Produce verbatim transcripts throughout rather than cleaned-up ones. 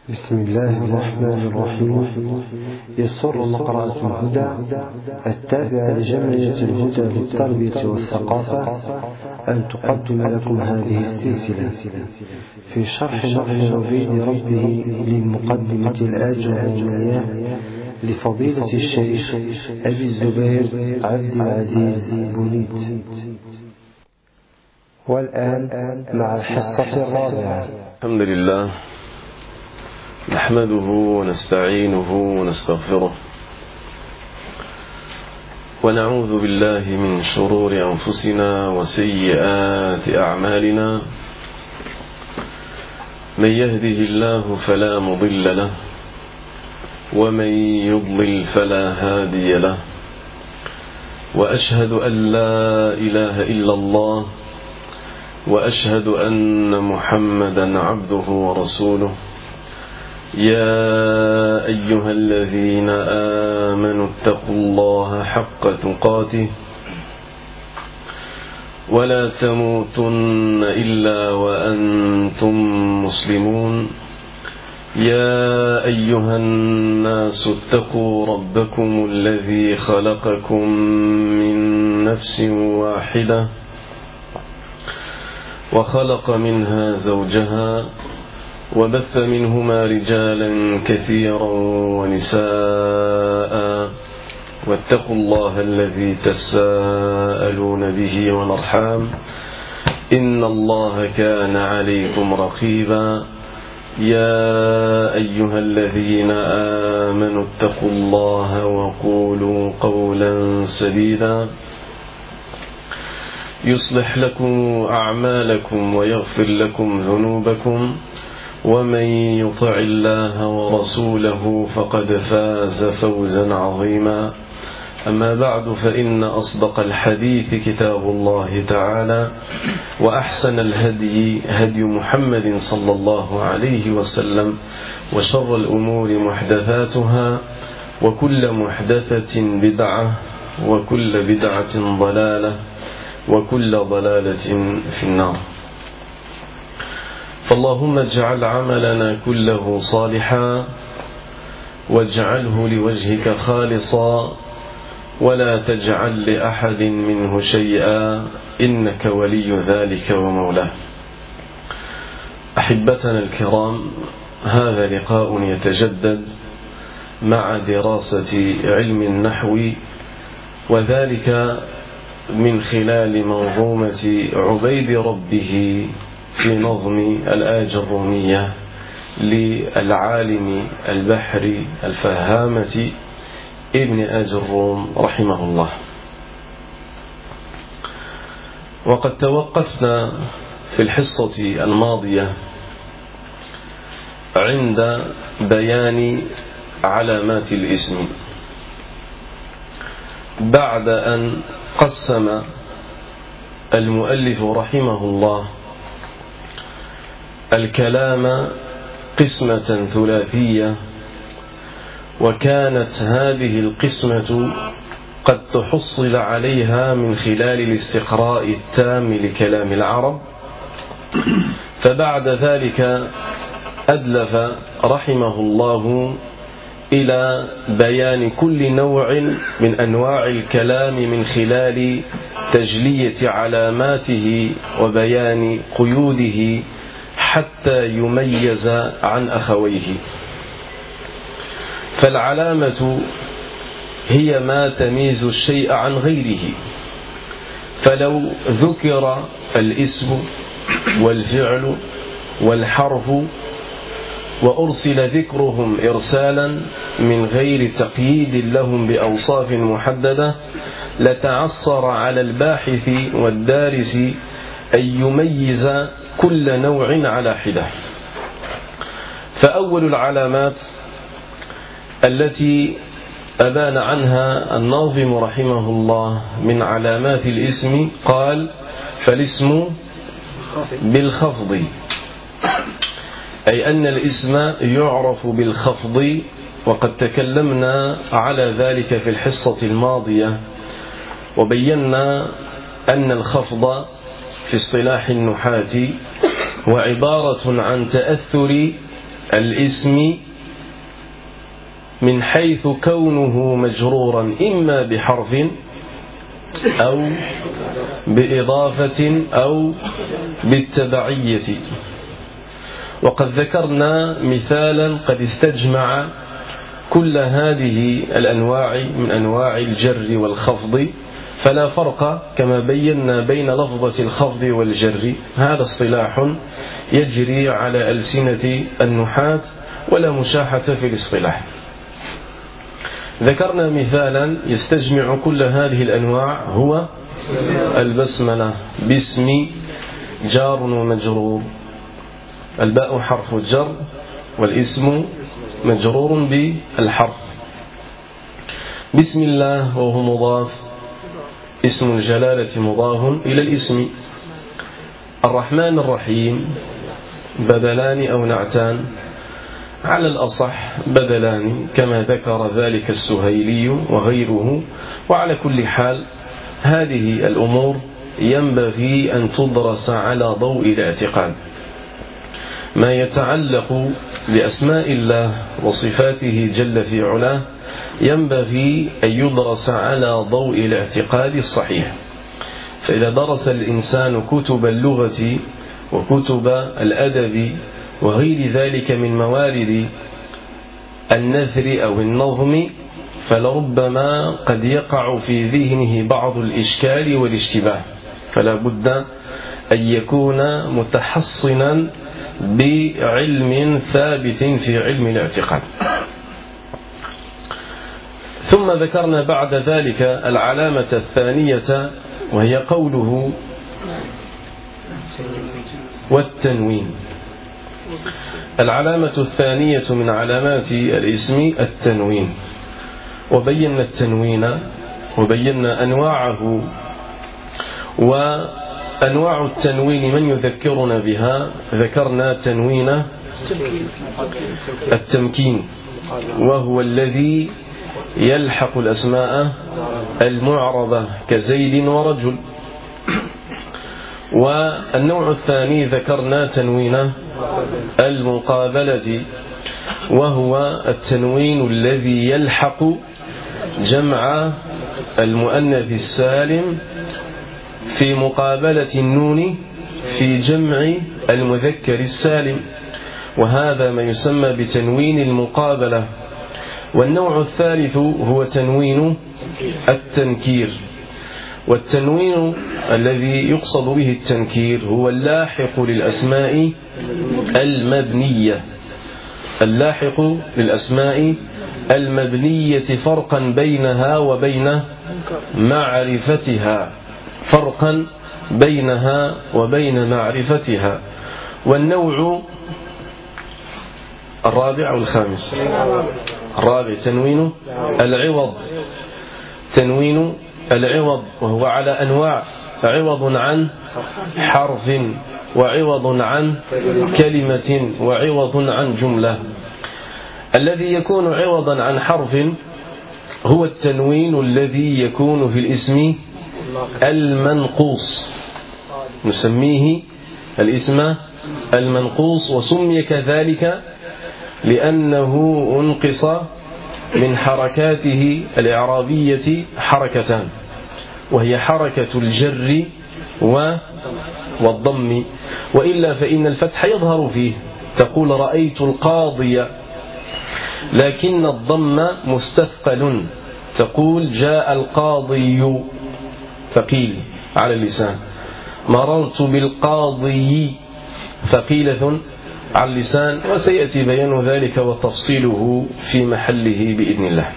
بسم الله الرحمن الرحيم. يسر مقرأة الهدى التابعة لجمعية الهدى للتربية والثقافة أن تقدم لكم هذه السلسلة في شرح معنى عبيد ربه للمقدمة الآجرونية لفضيلة الشيخ أبي الزبير عبد العزيز بوليت. والآن مع الحصة الرابعة. الحمد لله نحمده ونستعينه ونستغفره ونعوذ بالله من شرور أنفسنا وسيئات أعمالنا. من يهده الله فلا مضل له ومن يضلل فلا هادي له، وأشهد أن لا إله إلا الله وأشهد أن محمدا عبده ورسوله. يا أيها الذين آمنوا اتقوا الله حق تقاته ولا تموتن إلا وأنتم مسلمون. يا أيها الناس اتقوا ربكم الذي خلقكم من نفس واحدة وخلق منها زوجها وبث منهما رجالا كثيرا ونساء، واتقوا الله الذي تساءلون به والأرحام إن الله كان عليكم رقيبا. يا أيها الذين آمنوا اتقوا الله وقولوا قولا سديدا يصلح لكم أعمالكم ويغفر لكم ذنوبكم، ومن يطع الله ورسوله فقد فاز فوزا عظيما. أما بعد، فإن أصدق الحديث كتاب الله تعالى، وأحسن الهدي هدي محمد صلى الله عليه وسلم، وشر الأمور محدثاتها، وكل محدثة بدعة، وكل بدعة ضلالة، وكل ضلالة في النار. فاللهم اجعل عملنا كله صالحا واجعله لوجهك خالصا ولا تجعل لأحد منه شيئا إنك ولي ذلك ومولاه. أحبتنا الكرام، هذا لقاء يتجدد مع دراسة علم النحو، وذلك من خلال منظومة عبيد ربه في نظم الآجرومية للعالم البحري الفهامة ابن آجروم رحمه الله. وقد توقفنا في الحصة الماضية عند بيان علامات الاسم، بعد أن قسم المؤلف رحمه الله الكلام قسمة ثلاثية، وكانت هذه القسمة قد تحصل عليها من خلال الاستقراء التام لكلام العرب. فبعد ذلك أدلف رحمه الله إلى بيان كل نوع من أنواع الكلام من خلال تجلية علاماته وبيان قيوده حتى يميز عن أخويه. فالعلامة هي ما تميز الشيء عن غيره، فلو ذكر الاسم والفعل والحرف وأرسل ذكرهم إرسالا من غير تقييد لهم بأوصاف محددة، لتعصر على الباحث والدارس أن يميز كل نوع على حدة. فأول العلامات التي أبان عنها الناظم رحمه الله من علامات الاسم قال: فالاسم بالخفض، أي أن الاسم يعرف بالخفض. وقد تكلمنا على ذلك في الحصة الماضية، وبينا أن الخفض في اصطلاح النحاة وعبارة عن تأثر الاسم من حيث كونه مجرورا إما بحرف أو بإضافة أو بالتبعية. وقد ذكرنا مثالا قد استجمع كل هذه الأنواع من أنواع الجر والخفض، فلا فرق كما بينا بين لفظة الخفض والجر، هذا اصطلاح يجري على ألسنة النحاة ولا مشاحة في الاصطلاح. ذكرنا مثالا يستجمع كل هذه الأنواع هو البسملة، باسم جار ومجرور، الباء حرف الجر والاسم مجرور بالحرف. بسم الله وهو مضاف، اسم الجلالة مضاف إلى الاسم. الرحمن الرحيم بدلان أو نعتان، على الأصح بدلان كما ذكر ذلك السهيلي وغيره. وعلى كل حال هذه الأمور ينبغي أن تدرس على ضوء الاعتقاد. ما يتعلق بأسماء الله وصفاته جل في علاه ينبغي أن يدرس على ضوء الاعتقاد الصحيح. فإذا درس الإنسان كتب اللغة وكتب الأدب وغير ذلك من موارد النثر أو النظم فلربما قد يقع في ذهنه بعض الإشكال والاشتباه، فلا بد أن يكون متحصنا بعلم ثابت في علم الاعتقاد. ثم ذكرنا بعد ذلك العلامة الثانية وهي قوله والتنوين. العلامة الثانية من علامات الاسم التنوين، وبينا التنوين وبينا أنواعه. وأنواع التنوين من يذكرنا بها؟ ذكرنا تنوين التمكين، وهو الذي يلحق الأسماء المعربة كزيد ورجل. والنوع الثاني ذكرنا تنوين المقابلة، وهو التنوين الذي يلحق جمع المؤنث السالم في مقابلة النون في جمع المذكر السالم، وهذا ما يسمى بتنوين المقابلة. والنوع الثالث هو تنوين التنكير، والتنوين الذي يقصد به التنكير هو اللاحق للأسماء المبنية، اللاحق للأسماء المبنية فرقا بينها وبين معرفتها، فرقا بينها وبين معرفتها. والنوع الرابع أو الخامس؟ الرابع تنوين العوض، تنوين العوض وهو على أنواع: عوض عن حرف، وعوض عن كلمة، وعوض عن جملة. الذي يكون عوضا عن حرف هو التنوين الذي يكون في الاسم المنقوص، نسميه الاسم المنقوص، وسمي كذلك لأنه انقص من حركاته الإعرابية حركتان، وهي حركة الجر والضم، وإلا فإن الفتح يظهر فيه، تقول رأيت القاضي، لكن الضم مستثقل، تقول جاء القاضي ثقيل على اللسان، مررت بالقاضي ثقيلة على اللسان، وسيأتي بيان ذلك وتفصيله في محله بإذن الله.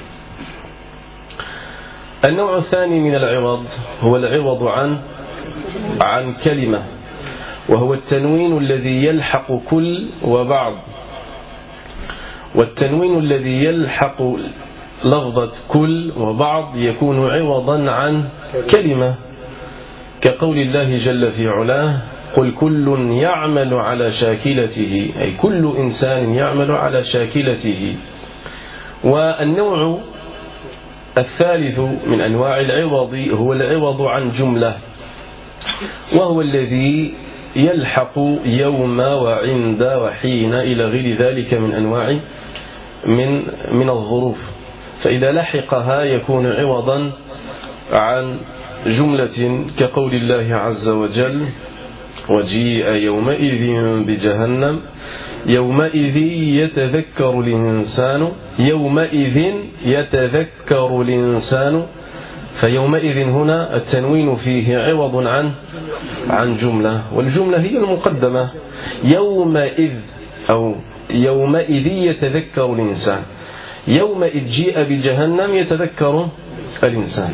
النوع الثاني من العوض هو العوض عن عن كلمة، وهو التنوين الذي يلحق كل وبعض. والتنوين الذي يلحق لفظة كل وبعض يكون عوضا عن كلمة، كقول الله جل في علاه: قل كل يعمل على شاكلته، أي كل إنسان يعمل على شاكلته. والنوع الثالث من أنواع العوض هو العوض عن جملة، وهو الذي يلحق يوم وعند وحين إلى غير ذلك من أنواع من من الظروف، فإذا لحقها يكون عوضا عن جملة كقول الله عز وجل: وجيء يومئذ بجهنم يومئذ يتذكر الإنسان يومئذ يتذكر الإنسان. فيومئذ هنا التنوين فيه عوض عن عن جملة، والجملة هي المقدمة. يومئذ أو يومئذ يتذكر الإنسان، يومئذ جيء بجهنم يتذكر الإنسان.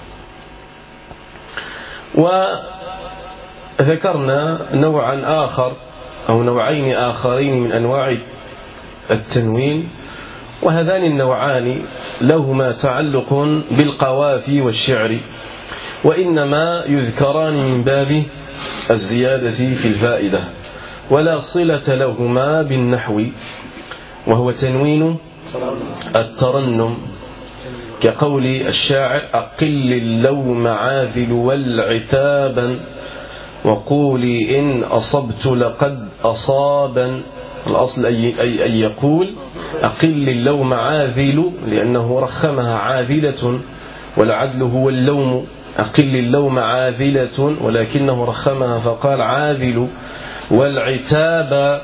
وذكرنا نوعا آخر أو نوعين آخرين من أنواع التنوين، وهذان النوعان لهما تعلق بالقوافي والشعر، وإنما يذكران من باب الزيادة في الفائدة، ولا صلة لهما بالنحو، وهو تنوين الترنم كقول الشاعر: أقل اللوم عاذل والعتابا وقولي إن أصبت لقد أصابا. الأصل أي أن يقول أقل اللوم عاذل، لأنه رخمها عاذلة، والعدل هو اللوم. أقل اللوم عاذلة، ولكنه رخمها فقال عاذل. والعتاب،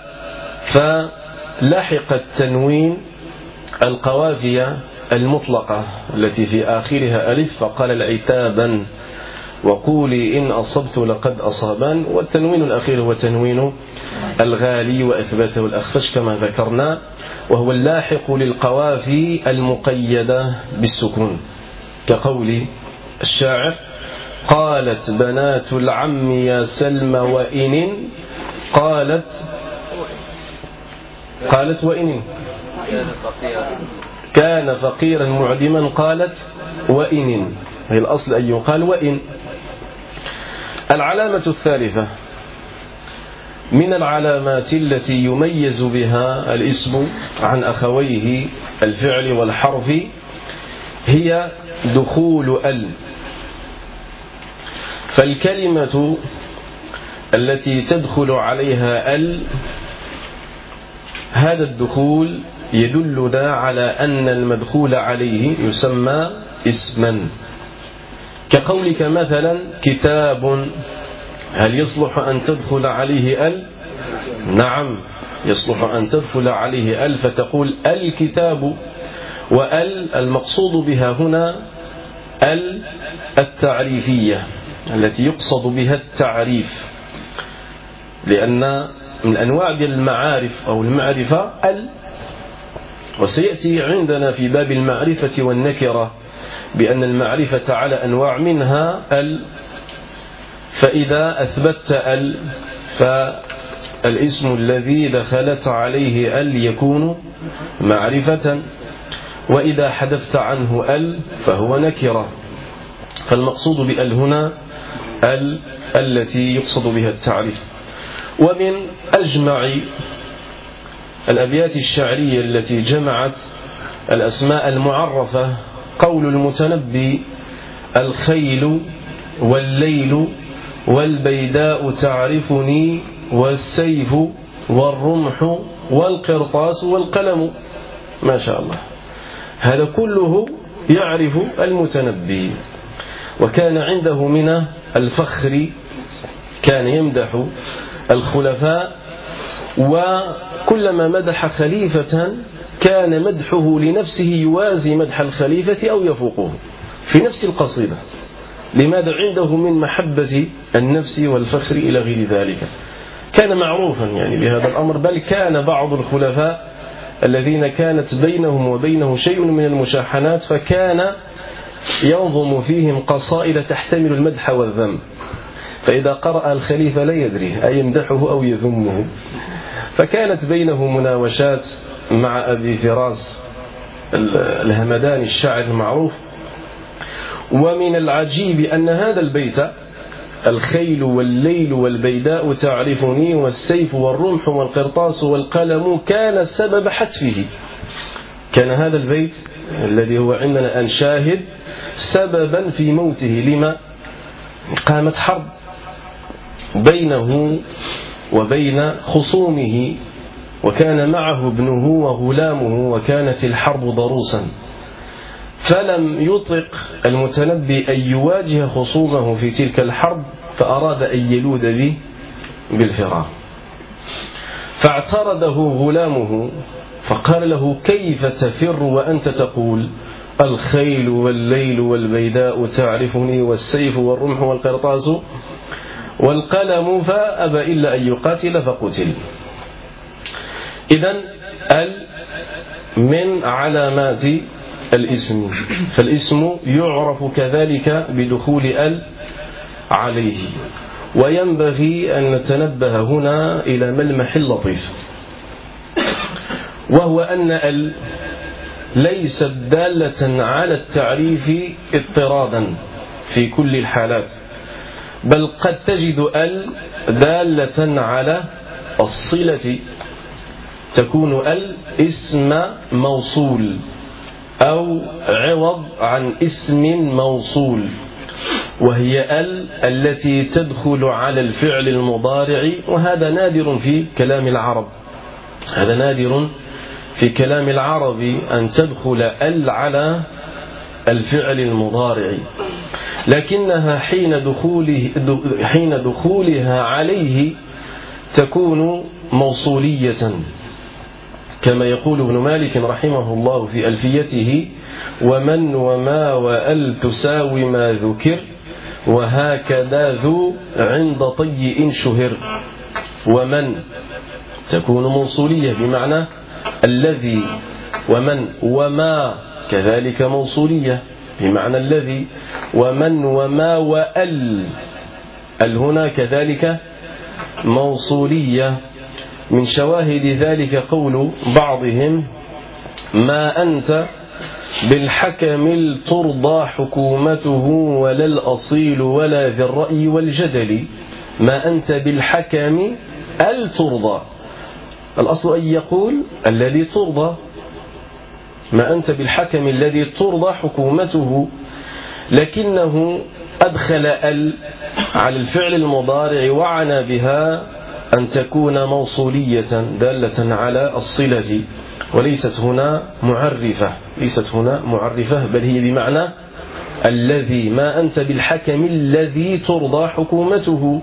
فلحق التنوين القوافية المطلقة التي في آخرها ألف، فقال العتابا وقولي إن أصبت لقد أصابان. والتنوين الأخير هو تنوين الغالي وأثبته الأخفش كما ذكرنا، وهو اللاحق للقوافي المقيدة بالسكون كقول الشاعر: قالت بنات العم يا سلمى وإن قالت قالت وإن كان فقيرا معدما قالت وإن، هي الأصل أن يقال وإن. العلامة الثالثة من العلامات التي يميز بها الاسم عن أخويه الفعل والحرف هي دخول ال. فالكلمة التي تدخل عليها ال، هذا الدخول يدلنا على أن المدخول عليه يسمى اسما، كقولك مثلا كتاب، هل يصلح أن تدخل عليه ال؟ نعم، يصلح أن تدخل عليه ال، فتقول الكتاب. وال المقصود بها هنا ال التعريفية التي يقصد بها التعريف، لأن من أنواع المعارف أو المعرفة ال، وسيأتي عندنا في باب المعرفة والنكرة بأن المعرفة على أنواع منها ال. فإذا أثبتت ال فالاسم الذي دخلت عليه ال يكون معرفة، وإذا حذفت عنه ال فهو نكرة. فالمقصود بال هنا ال التي يقصد بها التعريف. ومن أجمع الأبيات الشعرية التي جمعت الأسماء المعرفة قول المتنبي: الخيل والليل والبيداء تعرفني والسيف والرمح والقرطاس والقلم. ما شاء الله، هذا كله يعرف المتنبي، وكان عنده من الفخر، كان يمدح الخلفاء، وكلما مدح خليفة كان مدحه لنفسه يوازي مدح الخليفة أو يفوقه في نفس القصيدة. لماذا؟ عنده من محبة النفس والفخر إلى غير ذلك. كان معروفا يعني بهذا الأمر، بل كان بعض الخلفاء الذين كانت بينهم وبينه شيء من المشاحنات فكان ينظم فيهم قصائد تحتمل المدح والذم، فإذا قرأ الخليفة لا يدري أيمدحه أو يذمه، فكانت بينه مناوشات مع أبي فراس الهمداني الشاعر المعروف. ومن العجيب أن هذا البيت: الخيل والليل والبيداء تعرفني والسيف والرمح والقرطاس والقلم، كان سبب حتفه. كان هذا البيت الذي هو عندنا أن شاهد سببا في موته. لما؟ قامت حرب بينه وبين خصومه، وكان معه ابنه وغلامه، وكانت الحرب ضروسا، فلم يطق المتنبي أن يواجه خصومه في تلك الحرب، فأراد أن يلوذ به بالفرار، فاعترضه غلامه فقال له: كيف تفر وأنت تقول الخيل والليل والبيداء تعرفني والسيف والرمح والقرطاس والقلم؟ فأبى إلا أن يقاتل فقتل. إذن ال من علامات الاسم، فالاسم يعرف كذلك بدخول ال عليه. وينبغي أن نتنبه هنا إلى ملمح لطيف، وهو أن ال ليست دالة على التعريف اضطرادا في كل الحالات، بل قد تجد ال دالة على الصلة، تكون ال اسم موصول أو عوض عن اسم موصول، وهي ال التي تدخل على الفعل المضارع، وهذا نادر في كلام العرب، هذا نادر في كلام العرب أن تدخل ال على الفعل المضارع، لكنها حين دخوله حين دخولها عليه تكون موصولية، كما يقول ابن مالك رحمه الله في ألفيته: ومن وما وأل تساوي ما ذكر، وهكذا ذو عند طيء شهر. ومن تكون موصولية بمعنى الذي، ومن وما كذلك موصولية بمعنى الذي، ومن وما وأل ال هنا كذلك موصولية. من شواهد ذلك قول بعضهم: ما أنت بالحكم ترضى حكومته ولا الأصيل ولا ذي الرأي والجدل. ما أنت بالحكم الترضى، الأصل أن يقول الذي ترضى، ما أنت بالحكم الذي ترضى حكومته، لكنه أدخل ال على الفعل المضارع وعنى بها أن تكون موصولية دالة على الصلة، وليست هنا معرفة، ليست هنا معرفة بل هي بمعنى الذي. ما أنت بالحكم الذي ترضى حكومته،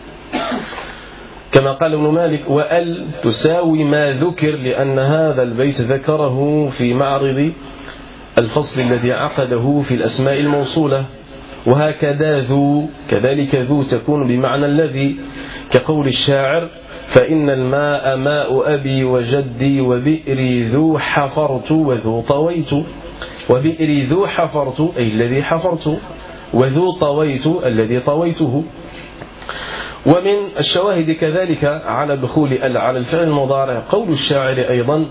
كما قال ابن مالك: وأل تساوي ما ذكر، لأن هذا البيت ذكره في معرض الفصل الذي عقده في الأسماء الموصولة. وهكذا ذو كذلك ذو تكون بمعنى الذي، كقول الشاعر: فإن الماء ماء أبي وجدي وبئري ذو حفرت وذو طويت. وبئري ذو حفرت أي الذي حفرت، وذو طويت الذي طويته. ومن الشواهد كذلك على دخول ال على الفعل المضارع قول الشاعر أيضا: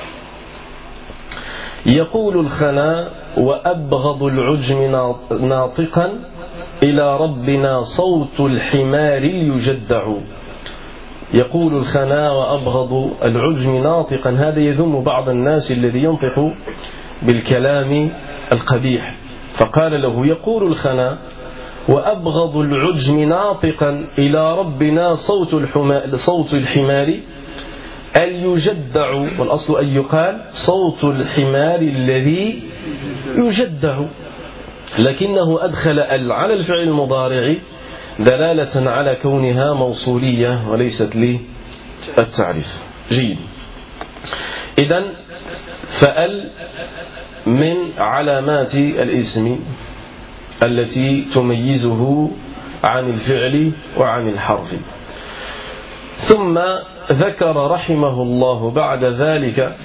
يقول الخنا وأبغض العجم ناطقا إلى ربنا صوت الحمار يجدع. يقول الخنا وأبغض العجم ناطقا، هذا يذم بعض الناس الذي ينطق بالكلام القبيح، فقال له: يقول الخنا وأبغض العجم ناطقا إلى ربنا صوت صوت الحمار اليجدع. والأصل أن يقال صوت الحمار الذي يجدع، لكنه أدخل ال على الفعل المضارع دلالة على كونها موصولية وليست للتعريف. جيد. إذن فأل من علامات الاسم التي تميزه عن الفعل وعن الحرف. ثم ذكر رحمه الله بعد ذلك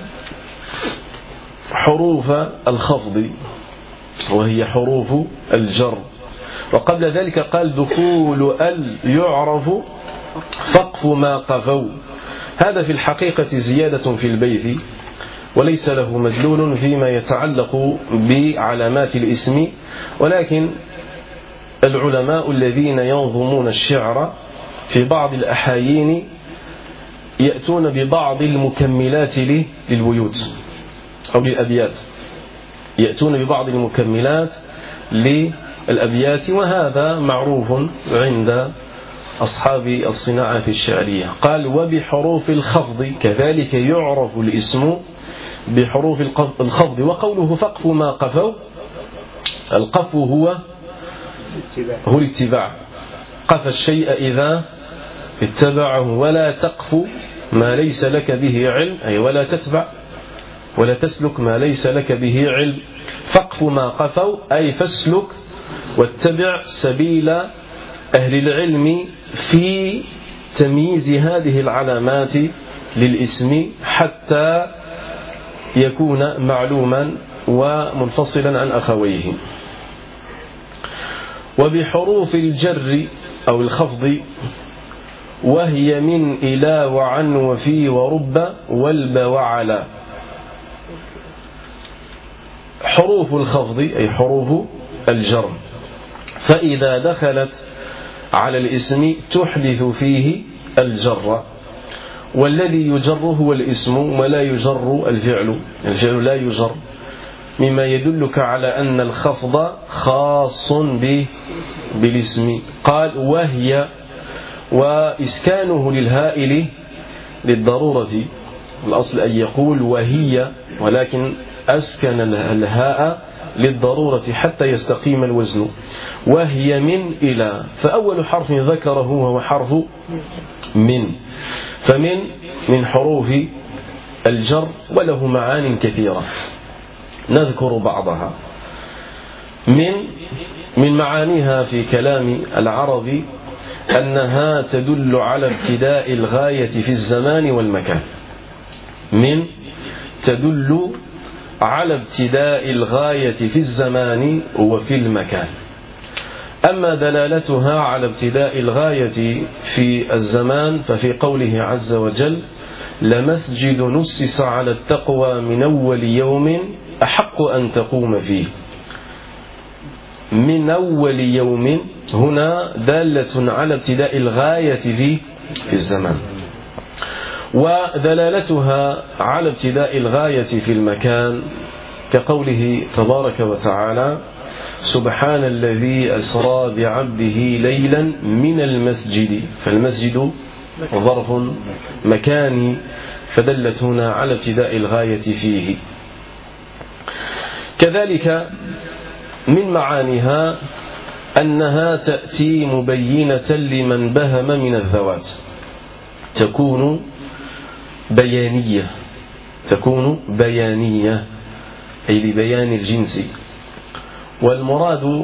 حروف الخفض، وهي حروف الجر. وقبل ذلك قال: دخول ال يعرف فقف ما قفوا. هذا في الحقيقة زيادة في البيت، وليس له مدلول فيما يتعلق بعلامات الاسم، ولكن العلماء الذين ينظمون الشعر في بعض الأحايين يأتون ببعض المكملات للبيوت أو للأبيات، يأتون ببعض المكملات للأبيات، وهذا معروف عند أصحاب الصناعة الشعرية. قال وبحروف الخفض كذلك يعرف الاسم بحروف الخفض. وقوله فقف ما قفوا، القف هو هو الاتباع، قف الشيء إذا اتبعه. ولا تقف ما ليس لك به علم، أي ولا تتبع ولا تسلك ما ليس لك به علم. فقف ما قفوا أي فاسلك واتبع سبيل أهل العلم في تمييز هذه العلامات للاسم حتى يكون معلوما ومنفصلا عن أخويه. وبحروف الجر أو الخفض وهي من إلى وعن وفي ورب والب وعلى. حروف الخفض أي حروف الجر، فإذا دخلت على الاسم تحدث فيه الجر، والذي يجر هو الاسم ولا يجر الفعل، الفعل لا يجر، مما يدلك على أن الخفض خاص بالاسم. قال وهي، وإسكانه للهائل للضرورة، الأصل أن يقول وهي، ولكن أسكن الهاء للضرورة حتى يستقيم الوزن. وهي من إلى، فأول حرف ذكره هو حرف من، فمن من حروف الجر وله معان كثيرة نذكر بعضها. من من معانيها في كلام العرب أنها تدل على ابتداء الغاية في الزمان والمكان. من تدل على ابتداء الغاية في الزمان وفي المكان. أما دلالتها على ابتداء الغاية في الزمان ففي قوله عز وجل لمسجد نسس على التقوى من أول يوم أحق أن تقوم فيه. من أول يوم هنا دالة على ابتداء الغاية في في الزمان. ودلالتها على ابتداء الغاية في المكان كقوله تبارك وتعالى سبحان الذي أسرى بعبده ليلا من المسجد، فالمسجد ظرف مكاني فدلت هنا على ابتداء الغاية فيه. كذلك من معانيها أنها تأتي مبينة لمن بهم من الذوات، تكون بيانية، تكون بيانية أي لبيان الجنس. والمراد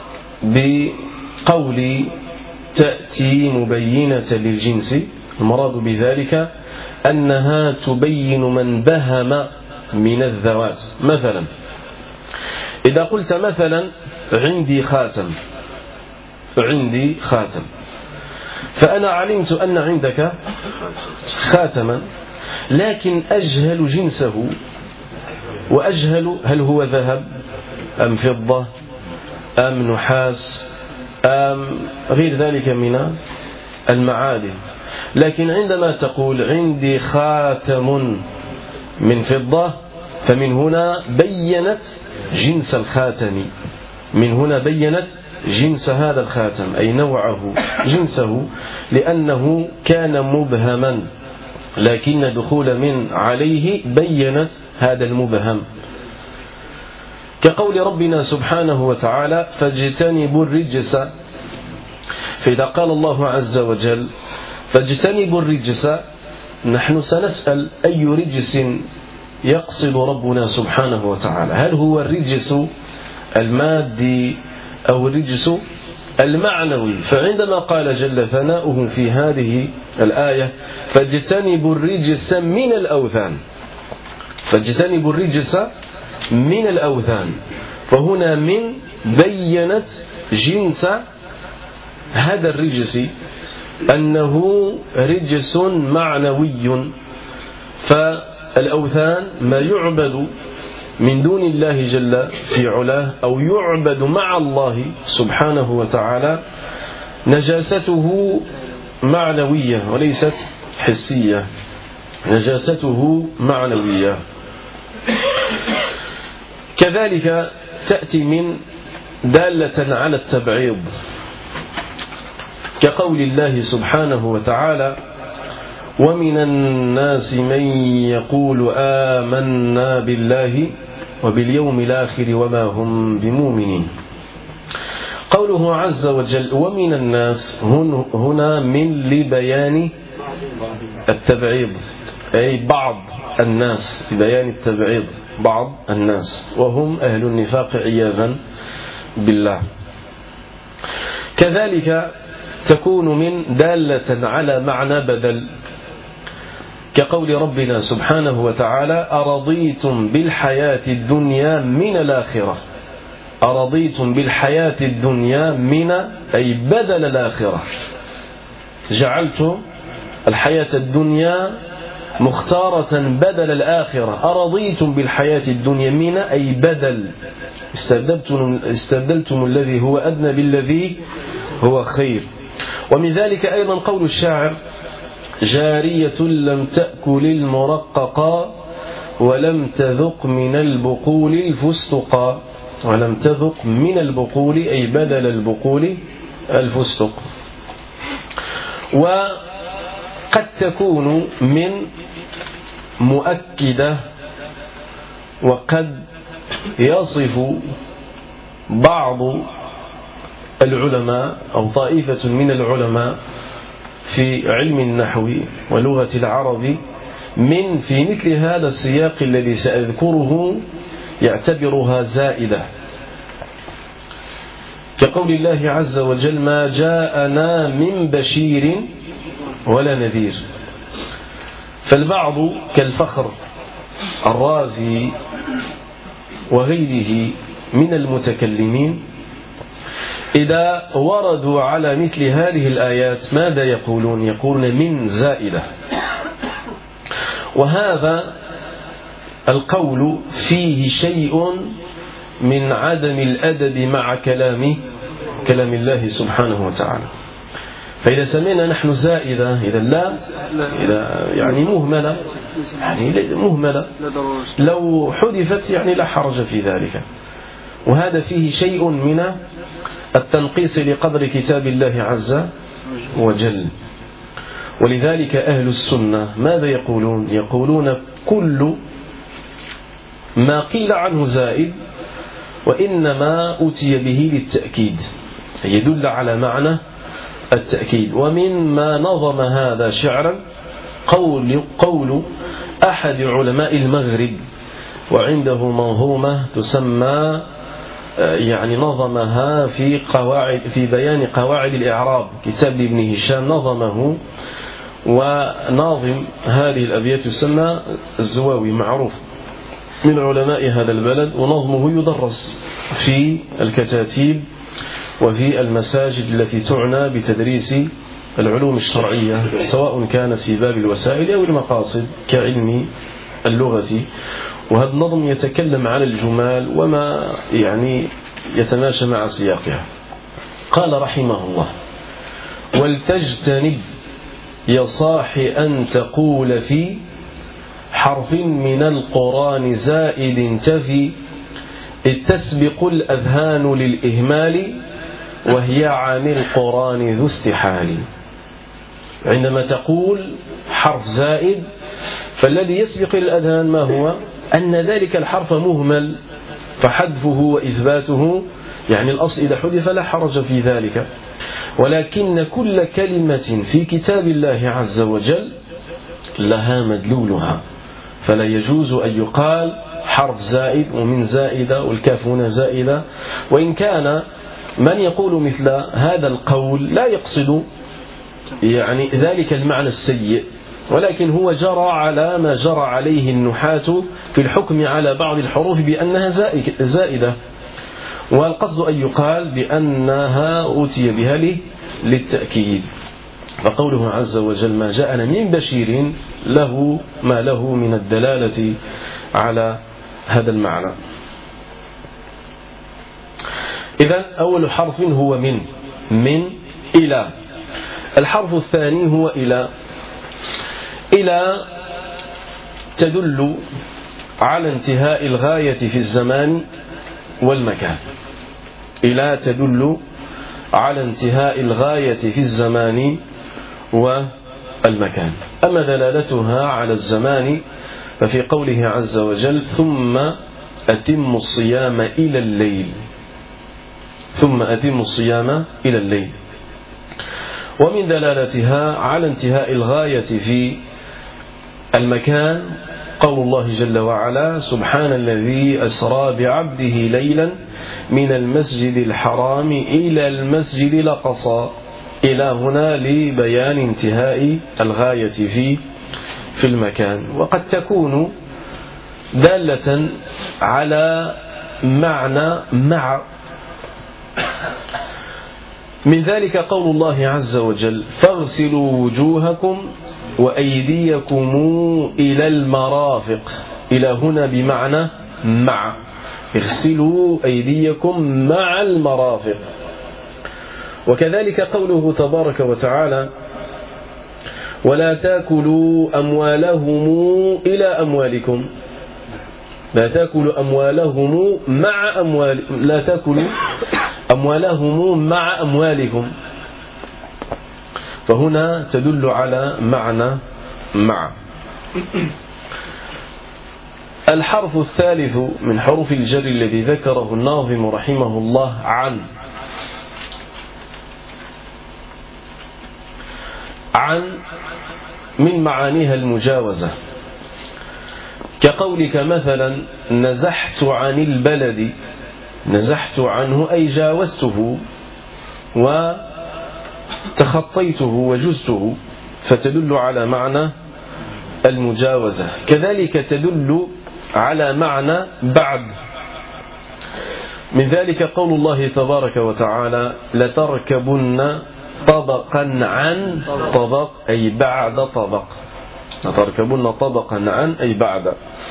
بقول تأتي مبينة للجنس المراد بذلك أنها تبين من بهم من الذوات. مثلا إذا قلت مثلا عندي خاتم، عندي خاتم، فأنا علمت أن عندك خاتما، لكن أجهل جنسه وأجهل هل هو ذهب أم فضة أم نحاس أم غير ذلك من المعادن. لكن عندما تقول عندي خاتم من فضة فمن هنا بينت جنس الخاتم، من هنا بينت جنس هذا الخاتم أي نوعه جنسه، لأنه كان مبهما، لكن دخول من عليه بينت هذا المبهم. كقول ربنا سبحانه وتعالى فاجتنبوا الرجس، فإذا قال الله عز وجل فاجتنبوا الرجس نحن سنسأل أي رجس يقصد ربنا سبحانه وتعالى، هل هو الرجس المادي أو الرجس المعنوي؟ فعندما قال جل ثناؤه في هذه الآية فاجتنبوا الرجس من الأوثان، فاجتنبوا الرجس من الأوثان، فهنا من بينت جنس هذا الرجس أنه رجس معنوي. فالأوثان ما يعبد من دون الله جل في علاه أو يعبد مع الله سبحانه وتعالى نجاسته معنوية وليست حسية، نجاسته معنوية. كذلك تأتي من دالة على التبعيض، كقول الله سبحانه وتعالى: ومن الناس من يقول آمنا بالله وباليوم الآخر وما هم بمؤمنين. قوله عز وجل ومن الناس هنا من لبيان التبعيض، أي بعض الناس، لبيان التبعيض، بعض الناس وهم أهل النفاق عياذا بالله. كذلك تكون من دالة على معنى بدل، كقول ربنا سبحانه وتعالى: أرضيتم بالحياة الدنيا من الآخرة. أرضيتم بالحياة الدنيا من، أي بدل الآخرة، جعلت الحياة الدنيا مختارة بدل الآخرة. أرضيتم بالحياة الدنيا من، أي بدل، استبدلتم, استبدلتم الذي هو أدنى بالذي هو خير. ومن ذلك أيضا قول الشاعر: جارية لم تأكل المرققا ولم تذق من البقول الفستقا. ولم تذق من البقول، أي بدل البقول الفستق. وقد تكون من مؤكدة، وقد يصف بعض العلماء أو طائفة من العلماء في علم النحو ولغة العرب من في مثل هذا السياق الذي سأذكره يعتبرها زائدة، كقول الله عز وجل: ما جاءنا من بشير ولا نذير. فالبعض كالفخر الرازي وغيره من المتكلمين إذا وردوا على مثل هذه الآيات ماذا يقولون؟ يقولون من زائدة. وهذا القول فيه شيء من عدم الأدب مع كلام كلام الله سبحانه وتعالى. فإذا سمعنا نحن زائدة إذا لا إذا يعني مهملة، يعني مهملة لو حذفت يعني لا حرج في ذلك. وهذا فيه شيء من التنقيص لقدر كتاب الله عز وجل. ولذلك أهل السنة ماذا يقولون؟ يقولون كل ما قيل عنه زائد وإنما أتي به للتأكيد، يدل على معنى التأكيد. ومما نظم هذا شعرا قول, قول أحد علماء المغرب، وعنده منظومة تسمى يعني نظمها في قواعد في بيان قواعد الإعراب، كتاب ابن هشام نظمه، وناظم هذه الأبيات يسمى الزواوي، معروف من علماء هذا البلد، ونظمه يدرس في الكتاتيب وفي المساجد التي تعنى بتدريس العلوم الشرعية، سواء كانت في باب الوسائل أو المقاصد كعلم اللغة. وهذا النظم يتكلم على الجمال وما يعني يتماشى مع سياقها. قال رحمه الله: ولتجتنب يا صاح أن تقول في حرف من القرآن زائد تفي، إذ تسبق الأذهان للإهمال وهي عن القرآن ذو استحال. عندما تقول حرف زائد فالذي يسبق الأذهان ما هو؟ أن ذلك الحرف مهمل، فحذفه وإثباته يعني الأصل إذا حذف لا حرج في ذلك. ولكن كل كلمة في كتاب الله عز وجل لها مدلولها، فلا يجوز أن يقال حرف زائد ومن زائدة والكاف هنا زائدة. وإن كان من يقول مثل هذا القول لا يقصد يعني ذلك المعنى السيء، ولكن هو جرى على ما جرى عليه النحاة في الحكم على بعض الحروف بأنها زائدة، والقصد أن يقال بأنها أتي بها للتأكيد. فقوله عز وجل: ما جاءنا من بشير له ما له من الدلالة على هذا المعنى. إذن أول حرف هو من من إلى. الحرف الثاني هو إلى. إلى تدل على انتهاء الغاية في الزمان والمكان. إلى تدل على انتهاء الغاية في الزمان والمكان. أما دلالتها على الزمان ففي قوله عز وجل ثم أتم الصيام إلى الليل، ثم أتم الصيام إلى الليل. ومن دلالتها على انتهاء الغاية في المكان قول الله جل وعلا سبحان الذي أسرى بعبده ليلا من المسجد الحرام إلى المسجد الأقصى، إلى هنا لبيان انتهاء الغاية في في المكان. وقد تكون دالة على معنى مع، من ذلك قول الله عز وجل فاغسلوا وجوهكم وأيديكم إلى المرافق، إلى هنا بمعنى مع، اغسلوا أيديكم مع المرافق. وكذلك قوله تبارك وتعالى ولا تاكلوا أموالهم إلى أموالكم، لا تاكلوا أموالهم مع أموال، لا تاكلوا أموالهم مع أموالكم، فهنا تدل على معنى مع. الحرف الثالث من حروف الجر الذي ذكره الناظم رحمه الله عن. عن من معانيها المجاوزة، كقولك مثلا نزحت عن البلد، نزحت عنه أي جاوزته وتخطيته وجزته، فتدل على معنى المجاوزة. كذلك تدل على معنى بعد، من ذلك قول الله تبارك وتعالى لتركبن طبقا عن طبق أي بعد طبق، لتركبن طبقا عن أي بعد.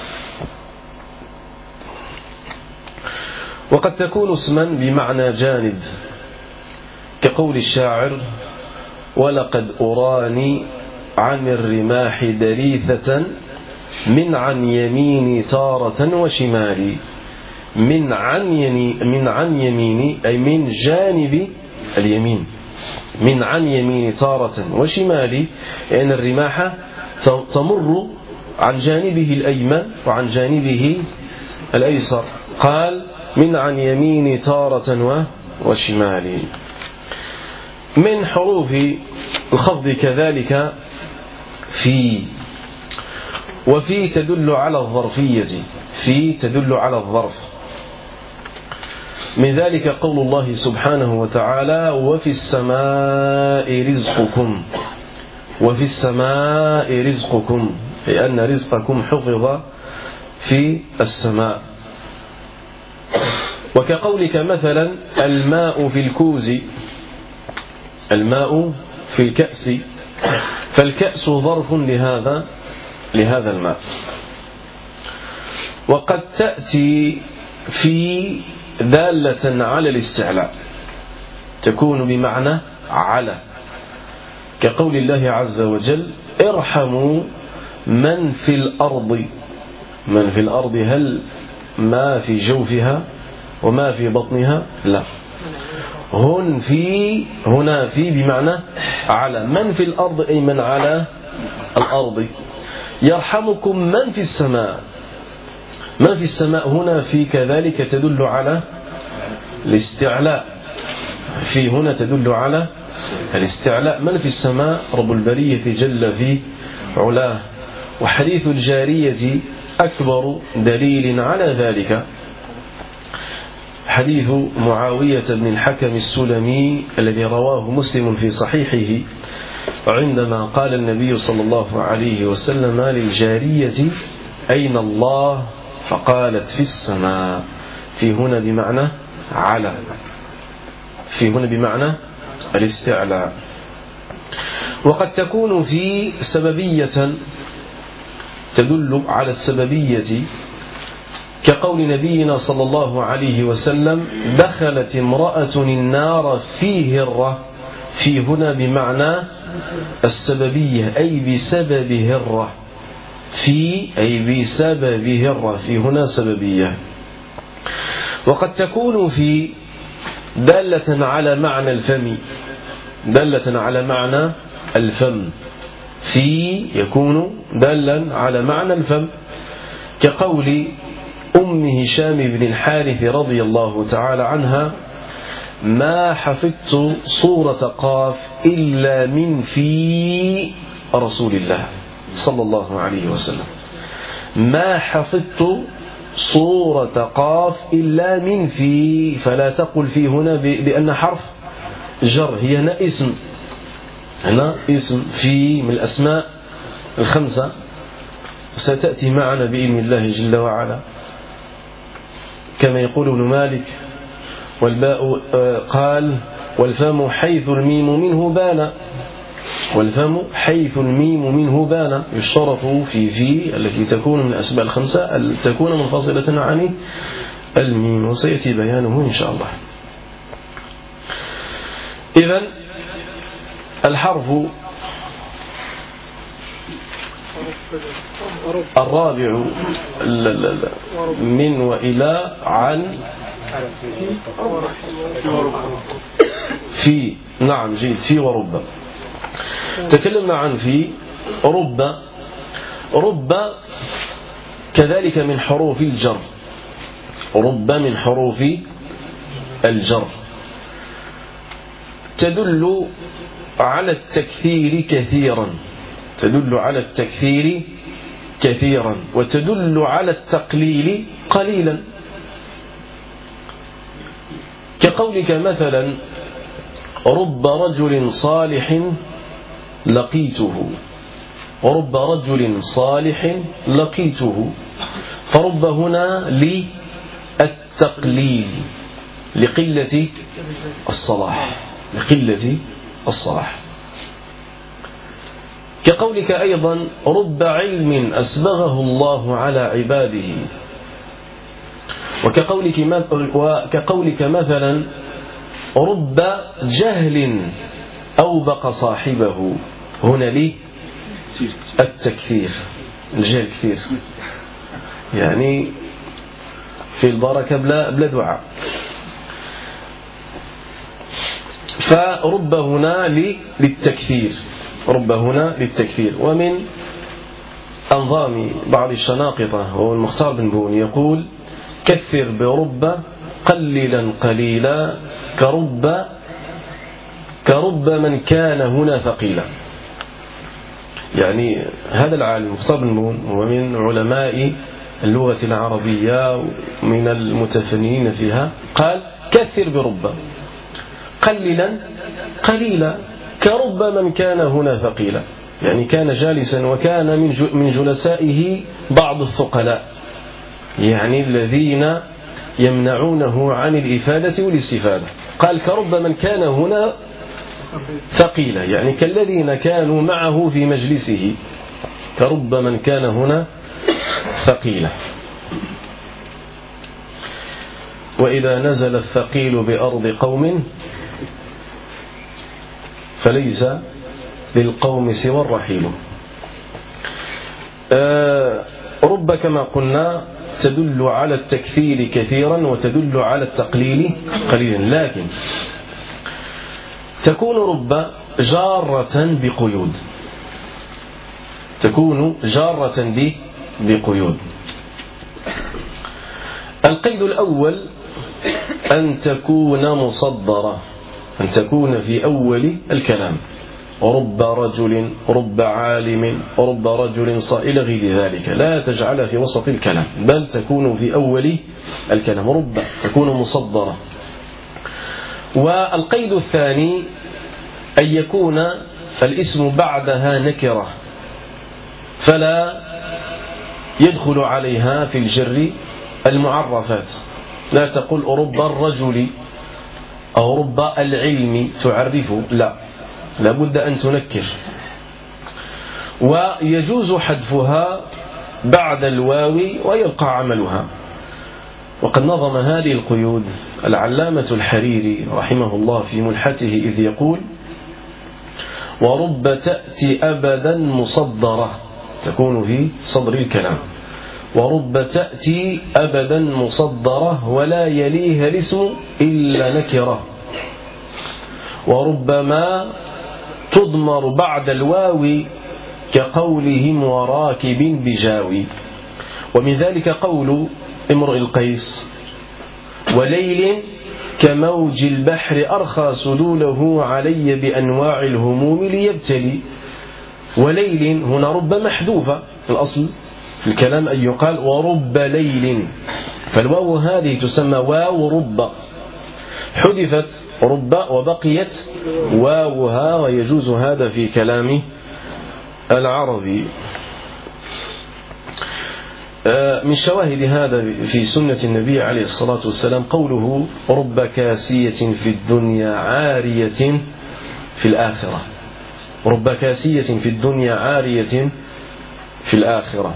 وقد تكون اسما بمعنى جانب، كقول الشاعر ولقد أراني عن الرماح دريثة من عن يميني تارة وشمالي، من عن يميني، من عن يميني أي من جانب اليمين، من عن يميني تارة وشمالي، لأن الرماح تمر عن جانبه الأيمن وعن جانبه الأيسر، قال من عن يميني تارة وشمالي. من حروف الخفض كذلك في، وفي تدل على الظرفية، في تدل على الظرف، من ذلك قول الله سبحانه وتعالى وفي السماء رزقكم، وفي السماء رزقكم، لأن رزقكم حفظ في السماء. وكقولك مثلا الماء في الكوز، الماء في الكأس، فالكأس ظرف لهذا لهذا الماء. وقد تأتي في دالة على الاستعلاء، تكون بمعنى على، كقول الله عز وجل ارحموا من في الأرض، من في الأرض هل ما في جوفها وما في بطنها؟ لا، هن في، هنا في بمعنى على، من في الأرض أي من على الأرض. يرحمكم من في السماء، من في السماء هنا في كذلك تدل على الاستعلاء، في هنا تدل على الاستعلاء، من في السماء رب البرية جل في علاه. وحديث الجارية أكبر دليل على ذلك، حديث معاوية بن الحكم السلمي الذي رواه مسلم في صحيحه، عندما قال النبي صلى الله عليه وسلم للجارية أين الله؟ فقالت في السماء، في هنا بمعنى على، في هنا بمعنى الاستعلاء. وقد تكون في سببية تدل على السببية، كقول نبينا صلى الله عليه وسلم دخلت امرأة النار في هرة، في هنا بمعنى السببية أي بسبب هرة، في أي بسبب هرة، في هنا سببية. وقد تكون في دالة على معنى الفم، دالة على معنى الفم. في يكون دالا على معنى الفم، كقول أم هشام بن الحارث رضي الله تعالى عنها: ما حفظت صورة قاف إلا من في رسول الله صلى الله عليه وسلم. ما حفظت صورة قاف إلا من في، فلا تقل في هنا بأن حرف جر، هي هنا اسم، هنا اسم في من الأسماء الخمسة ستأتي معنا بإذن الله جل وعلا، كما يقول ابن مالك: والباء قال والفم حيث الميم منه بان، والفم حيث الميم منه بان. يشترط في في التي تكون من الأسماء الخمسة أن تكون منفصلة عن الميم، وسيأتي بيانه إن شاء الله. إذن الحرف الرابع من وإلى عن في، نعم جيد، في ورب. تكلمنا عن في. رب، رب كذلك من حروف الجر، رب من حروف الجر، تدل على التكثير كثيرا، تدل على التكثير كثيرا، وتدل على التقليل قليلا، كقولك مثلا: رب رجل صالح لقيته، رب رجل صالح لقيته. فرب هنا للتقليل، لقلة الصلاح، لقلة الصلاح. كقولك أيضا: رب علم أسبغه الله على عباده. وكقولك وكقولك مثلا: رب جهل أوبق صاحبه. هنا لي التكثير، الجهل كثير، يعني في البركة بلا بلا دعاء. فرب هنا للتكثير، رب هنا للتكثير. ومن أنظام بعض الشناقطة وهو المختار بن بون يقول: كثر برب قللا قليلا كرب كرب من كان هنا ثقيلا. يعني هذا العالم المختار بن بون هو من علماء اللغة العربية من المتفننين فيها، قال: كثر برب قللا قليلا كرب من كان هنا ثقيلا، يعني كان جالسا وكان من من جلسائه بعض الثقلاء، يعني الذين يمنعونه عن الإفادة والاستفادة. قال: كرب من كان هنا ثقيلا، يعني كالذين كانوا معه في مجلسه، كرب من كان هنا ثقيلا. وإذا نزل الثقيل بأرض قوم فليس للقوم سوى الرحيل. آه رب كما قلنا تدل على التكثير كثيرا وتدل على التقليل قليلا، لكن تكون رب جارة بقيود، تكون جارة بقيود. القيد الأول أن تكون مصدرة، أن تكون في أول الكلام، رب رجل، رب عالم، رب رجل إلى غير ذلك، لا تجعلها في وسط الكلام، بل تكون في أول الكلام. رب تكون مصدرة. والقيد الثاني أن يكون الاسم بعدها نكرة، فلا يدخل عليها في الجر المعرفات، لا تقول رب الرجل أو رب العلم تعرفه، لا، لابد أن تنكر. ويجوز حذفها بعد الواو ويبقى عملها. وقد نظم هذه القيود العلامة الحريري رحمه الله في ملحته إذ يقول: ورب تأتي أبدا مصدرة، تكون في صدر الكلام، ورب تأتي أبدا مصدرة ولا يليها الاسم إلا نكرة، وربما تضمر بعد الواو كقولهم وراكب بجاوي. ومن ذلك قول امرئ القيس: وليل كموج البحر أرخى سلوله علي بأنواع الهموم ليبتلي. وليل هنا رب محذوفة في الأصل في الكلام أن يقال ورب ليل، فالواو هذه تسمى واو رب، حذفت رب وبقيت واوها، ويجوز هذا في كلام العربي. من شواهد هذا في سنة النبي عليه الصلاة والسلام قوله: رب كاسية في الدنيا عارية في الآخرة. رب كاسية في الدنيا عارية في الآخرة.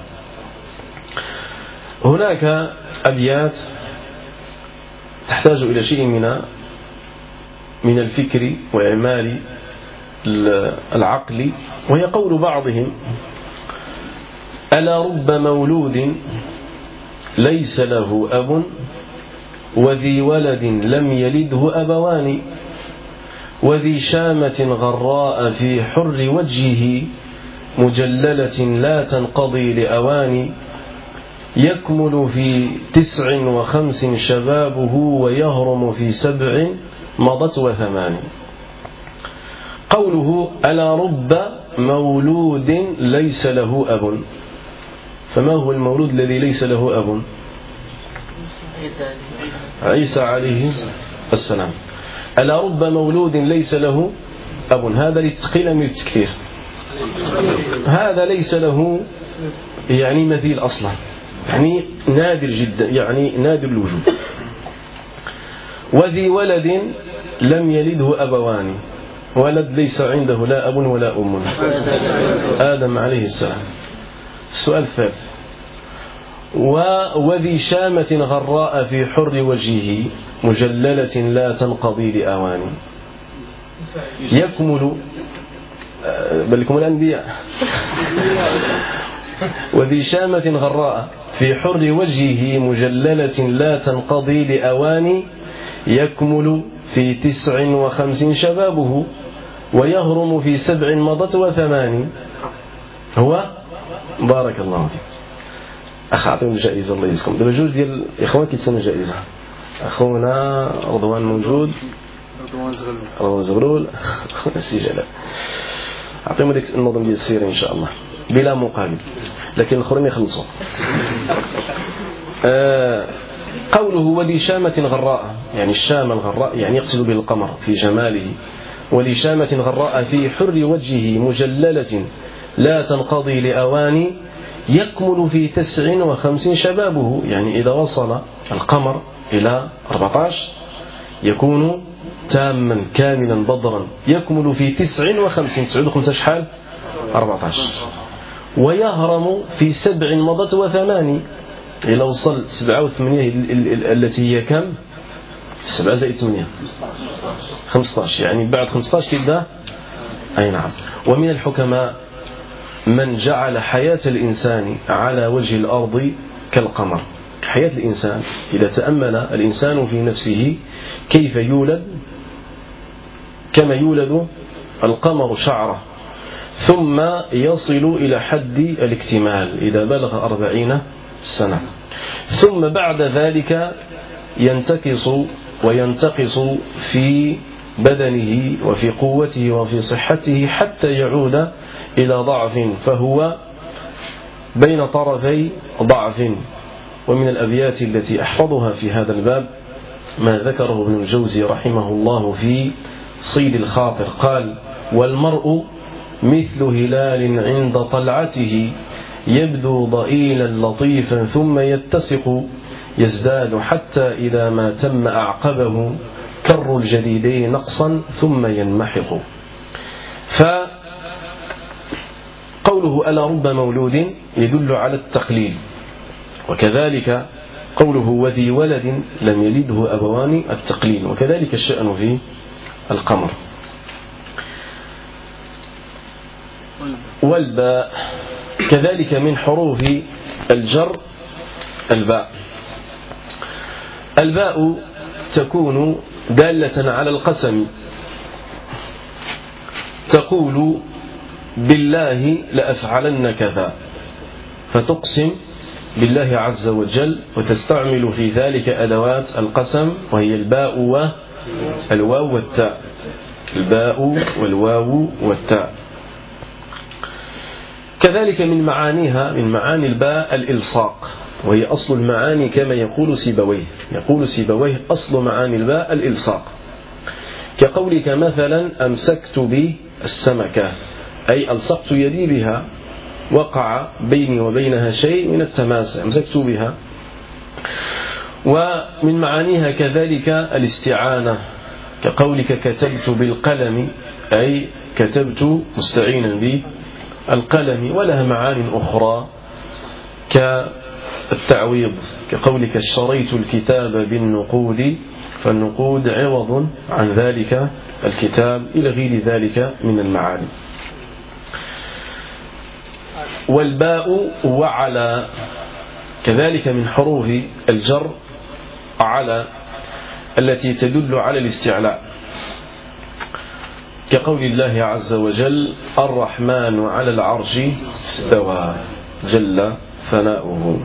هناك أبيات تحتاج إلى شيء من من الفكر وإعمال العقل، وهي قول بعضهم: ألا رب مولود ليس له أب وذي ولد لم يلده أبوان، وذي شامة غراء في حر وجهه مجللة لا تنقضي لأوان، يكمل في تسع وخمس شبابه ويهرم في سبع مضت وثمان. قوله: ألا رب مولود ليس له أب، فما هو المولود الذي ليس له أب؟ عيسى عليه السلام. ألا رب مولود ليس له أب، هذا للتقيل من التكثير، هذا ليس له يعني مثيل أصلا، يعني نادر جدا، يعني نادر الوجود. وذي ولد لم يلده أبوان، ولد ليس عنده لا أب ولا أم، آدم عليه السلام. السؤال الثالث: وذي شامة غراء في حر وجهه مجللة لا تنقضي لأوان، يكمل بل لكم الأنبياء. وذي شامة غراء في حر وجهه مجللة لا تنقضي لأوان، يكمل في تسع وخمس شبابه ويهرم في سبع مضت وثمان. هو بارك الله فيك. أخ أعطيهم الجائزة الله يجزيكم. دابا جوج ديال الإخوان كيتسنوا الجائزة. أخونا رضوان موجود، رضوان زغلول، سي جلال. أعطيهم ديك النظم ديال السير إن شاء الله بلا مقابل، لكن الآخرين يخلصوا. آه قوله: وذي شامة غراء، يعني الشامة الغراء يعني يقصد به القمر في جماله. وذي شامة غراء في حر وجهه مجللة لا تنقضي لأواني، يكمل في تسع وخمسين شبابه، يعني إذا وصل القمر إلى أربعة عشر يكون تاما كاملا بدرا. يكمل في تسع وخمسين، تسعود وخمسة شحال؟ أربعة عشر. ويهرم في سبع مضت وثماني، إلى وصل سبعة وثمانية التي هي كم؟ سبعة زائد ثمانية خمسة عشر، يعني بعد خمسة عشر تبدأ. أي نعم. ومن الحكماء من جعل حياة الإنسان على وجه الأرض كالقمر. حياة الإنسان إذا تأمل الإنسان في نفسه كيف يولد، كما يولد القمر شعره، ثم يصل إلى حد الاكتمال إذا بلغ أربعين سنة، ثم بعد ذلك ينتقص وينتقص في بدنه وفي قوته وفي صحته حتى يعود إلى ضعف، فهو بين طرفي ضعف. ومن الأبيات التي أحفظها في هذا الباب ما ذكره ابن الجوزي رحمه الله في صيد الخاطر، قال: والمرء مثل هلال عند طلعته يبدو ضئيلا لطيفا ثم يتسق، يزداد حتى إذا ما تم أعقبه كر الجديدين نقصا ثم ينمحق. فقوله ألا رب مولود يدل على التقليل، وكذلك قوله وذي ولد لم يلده أبوان التقليل، وكذلك الشأن في القمر. والباء كذلك من حروف الجر الباء. الباء تكون دالة على القسم، تقول بالله لأفعلن كذا، فتقسم بالله عز وجل وتستعمل في ذلك أدوات القسم وهي الباء والواو والتاء، الباء والواو والتاء. كذلك من معانيها من معاني الباء الإلصاق، وهي أصل المعاني كما يقول سيبويه، يقول سيبويه أصل معاني الباء الإلصاق، كقولك مثلا أمسكت بالسمكة، أي ألصقت يدي بها، وقع بيني وبينها شيء من التماس، أمسكت بها. ومن معانيها كذلك الاستعانة، كقولك كتبت بالقلم، أي كتبت مستعينا بالقلم. ولها معاني أخرى كالتعويض، كقولك اشتريت الكتاب بالنقود، فالنقود عوض عن ذلك الكتاب، إلى غير ذلك من المعاني. والباء وعلى كذلك من حروف الجر على التي تدل على الاستعلاء، كقول الله عز وجل الرحمن على العرش استوى جل ثناؤه.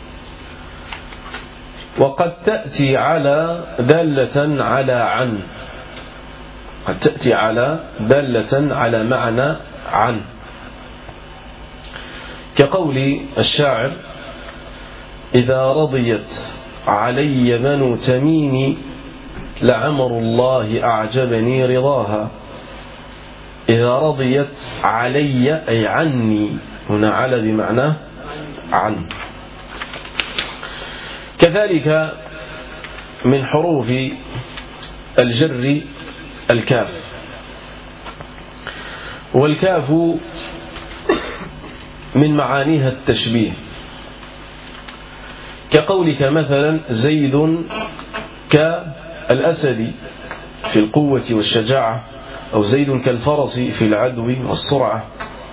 وقد تأتي على دالة على عن، قد تأتي على دالة على معنى عن، كقول الشاعر إذا رضيت علي بنو تميم لعمر الله أعجبني رضاها. إذا رضيت علي أي عني، هنا على بمعنى عن. كذلك من حروف الجر الكاف، والكاف من معانيها التشبيه، كقولك مثلا زيد كالأسد في القوة والشجاعة، أو زيد كالفرس في العدو والسرعة.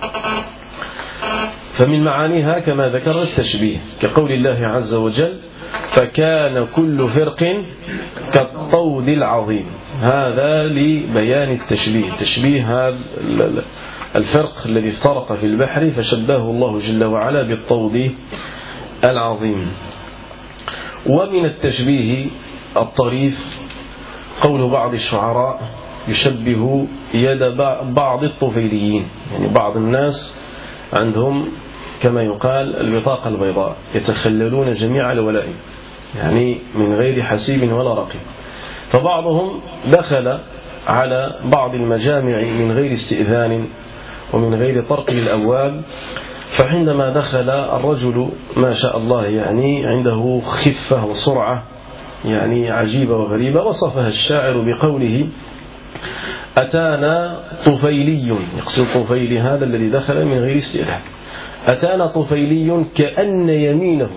فمن معانيها كما ذكر التشبيه، كقول الله عز وجل فكان كل فرق كالطود العظيم، هذا لبيان التشبيه، تشبيه هذا الفرق الذي افترق في البحر فشبهه الله جل وعلا بالطود العظيم. ومن التشبيه الطريف قول بعض الشعراء يشبه يد بعض الطفيليين، يعني بعض الناس عندهم كما يقال البطاقة البيضاء، يتخللون جميع الولائم، يعني من غير حسيب ولا رقيب. فبعضهم دخل على بعض المجامع من غير استئذان ومن غير طرق الأبواب، فعندما دخل الرجل ما شاء الله يعني عنده خفة وسرعة يعني عجيبة وغريبة، وصفها الشاعر بقوله أتانا طفيلي، يقصد طفيلي هذا الذي دخل من غير استئذان، أتانا طفيلي كأن يمينه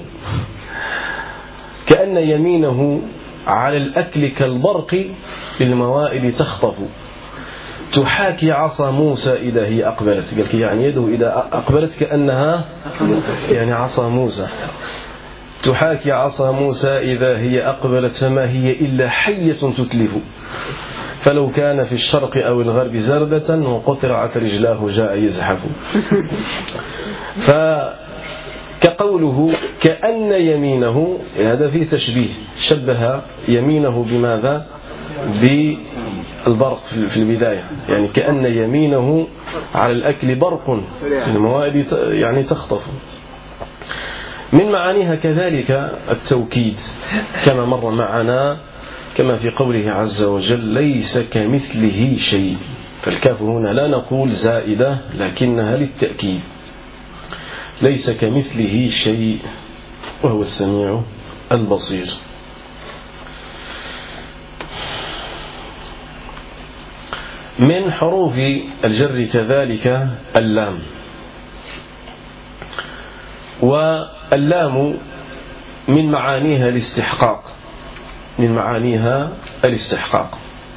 كأن يمينه على الأكل كالبرق بالموائد تخطف، تحاكي عصا موسى إذا هي أقبلت، قال يعني يده إذا أقبلت كأنها يعني عصا موسى، تحاكي عصا موسى إذا هي أقبلت فما هي إلا حية تتلف، فلو كان في الشرق أو الغرب زردة وقطرعت رجلاه جاء يزحف. فكقوله كأن يمينه، هذا فيه تشبيه، شبه يمينه بماذا؟ بالبرق في البداية، يعني كأن يمينه على الأكل برق الموائد يعني تخطف. من معانيها كذلك التوكيد كما مر معنا، كما في قوله عز وجل ليس كمثله شيء، فالكاف هنا لا نقول زائدة لكنها للتأكيد، ليس كمثله شيء وهو السميع البصير. من حروف الجر كذلك اللام، واللام من معانيها الاستحقاق، من معانيها الاستحقاق،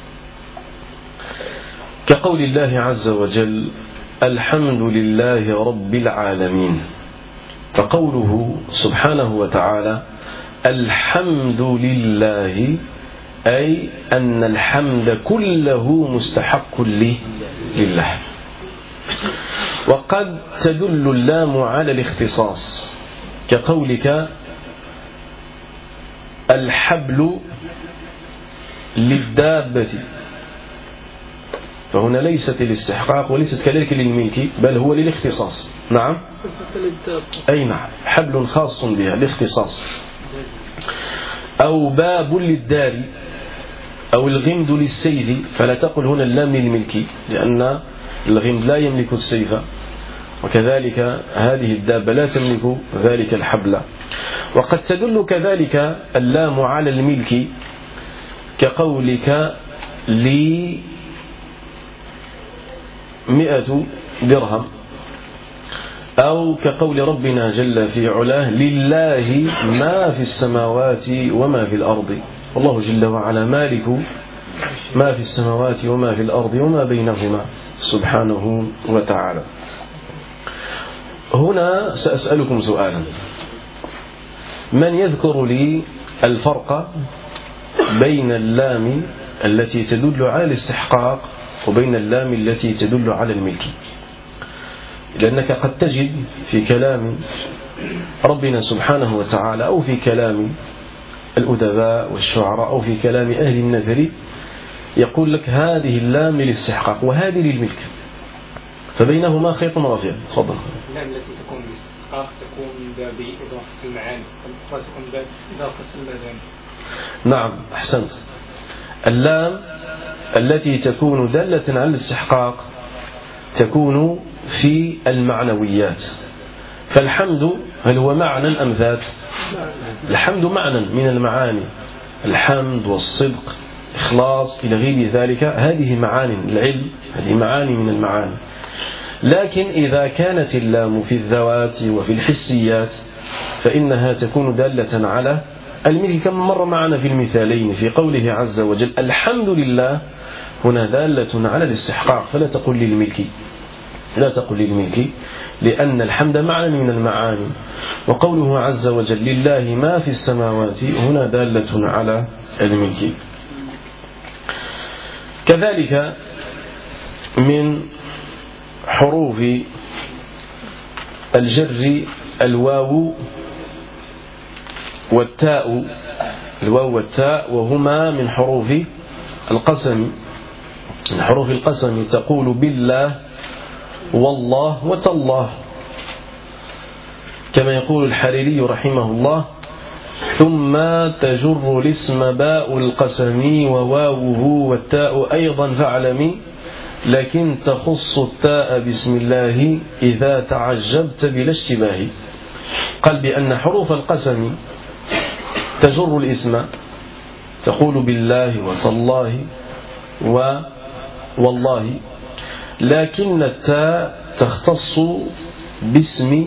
كقول الله عز وجل الحمد لله رب العالمين، فقوله سبحانه وتعالى الحمد لله أي أن الحمد كله مستحق لله. وقد تدل اللام على الاختصاص كقولك الحبل للدابة، فهنا ليست للاستحقاق وليست كذلك للملك بل هو للاختصاص. نعم أي نعم حبل خاص بها الاختصاص. أو باب للدار أو الغمد للسيف، فلا تقل هنا اللام للملك لأن الغمد لا يملك السيف، وكذلك هذه الدابة لا تملك ذلك الحبل. وقد تدل كذلك اللام على الملك كقولك لي مئة درهم، أو كقول ربنا جل في علاه لله ما في السماوات وما في الأرض، والله جل وعلا مالك ما في السماوات وما في الأرض وما بينهما سبحانه وتعالى. هنا سأسألكم سؤالا، من يذكر لي الفرق بين اللام التي تدل على الاستحقاق وبين اللام التي تدل على الملك؟ لأنك قد تجد في كلام ربنا سبحانه وتعالى أو في كلام الأدباء والشعراء أو في كلام أهل النثر يقول لك هذه اللام للاستحقاق وهذه للملك، فبينهما خيط رفيع. تفضل. اللام التي تكون للاستحقاق تكون بإضافة المعاني، والأخرى تكون بإضافة المباني. نعم أحسنت. اللام التي تكون دالة على الاستحقاق تكون في المعنويات، فالحمد هل هو معنى أم ذات؟ الحمد معنى من المعاني، الحمد والصدق إخلاص إلى غير ذلك، هذه معاني العلم، هذه معاني من المعاني. لكن إذا كانت اللام في الذوات وفي الحسيات فإنها تكون دالة على الملك، كما مر معنا في المثالين في قوله عز وجل الحمد لله، هنا دالة على الاستحقاق، فلا تقل للملك، لا تقل للملك لأن الحمد معنى من المعاني. وقوله عز وجل لله ما في السماوات هنا دالة على الملك. كذلك من حروف الجر الواو والتاء، الواو والتاء وهما من حروف القسم، من حروف القسم تقول بالله والله وتالله، كما يقول الحريري رحمه الله ثم تجر الاسم باء القسم وواوه والتاء أيضا فاعلمي، لكن تخص التاء بسم الله إذا تعجبت بلا اشتباه. قال بأن حروف القسم تجر الاسم، تقول بالله وتالله والله، لكن التاء تختص باسم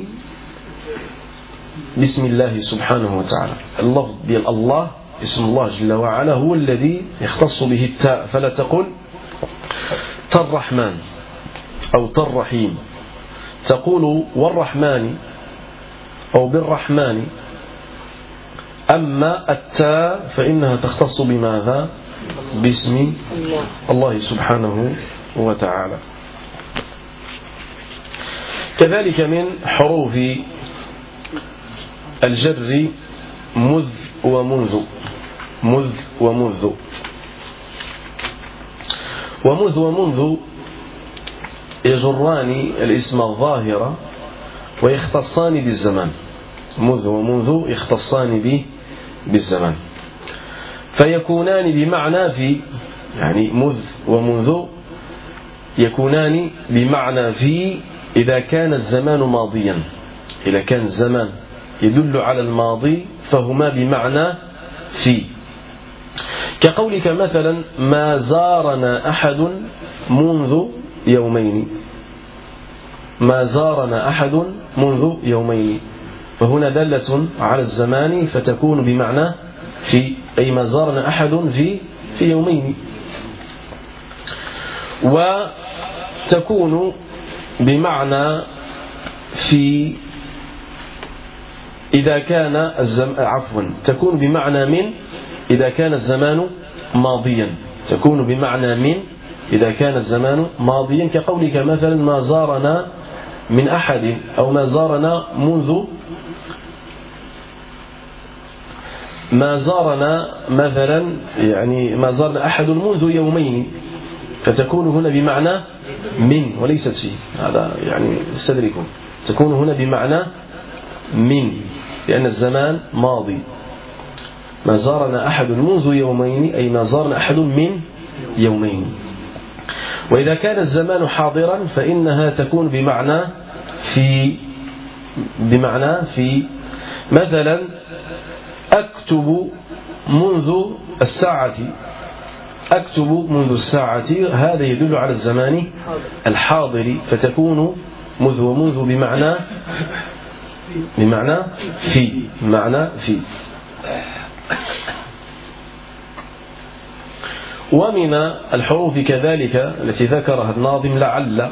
بسم الله سبحانه وتعالى. اللفظ ديال الله اسم الله جل وعلا هو الذي يختص به التاء، فلا تقل تالرحمن أو تالرحيم، تقول والرحمن أو بالرحمن. أما التاء فإنها تختص بماذا؟ باسم الله سبحانه وتعالى. كذلك من حروف الجر مذ ومنذ، مذ ومنذ، ومذ ومنذ يجران الاسم الظاهر ويختصان بالزمان، مذ ومنذ يختصان به بالزمان، فيكونان بمعنى في، يعني مذ ومنذ يكونان بمعنى في إذا كان الزمان ماضيا، إذا كان الزمان يدل على الماضي فهما بمعنى في، كقولك مثلا ما زارنا أحد منذ يومين، ما زارنا أحد منذ يومين، فهنا دالة على الزمان فتكون بمعنى في، أي ما زارنا أحد في في يومين. وتكون بمعنى في إذا كان الزم... عفوا تكون بمعنى من إذا كان الزمان ماضيا، تكون بمعنى من إذا كان الزمان ماضيا، كقولك مثلا ما زارنا من أحد، أو ما زارنا منذ ما زارنا مثلا، يعني ما زارنا أحد منذ يومين، فتكون هنا بمعنى من وليست فيه. هذا يعني استدركم، تكون هنا بمعنى من لأن الزمان ماضي. ما زارنا أحد منذ يومين أي ما زارنا أحد من يومين. وإذا كان الزمان حاضرا فإنها تكون بمعنى في، بمعنى في. مثلا أكتب منذ الساعة، أكتب منذ الساعة، هذا يدل على الزمان الحاضر، فتكون منذ ومنذ بمعنى بمعنى في، بمعنى في. ومن الحروف كذلك التي ذكرها الناظم لعل.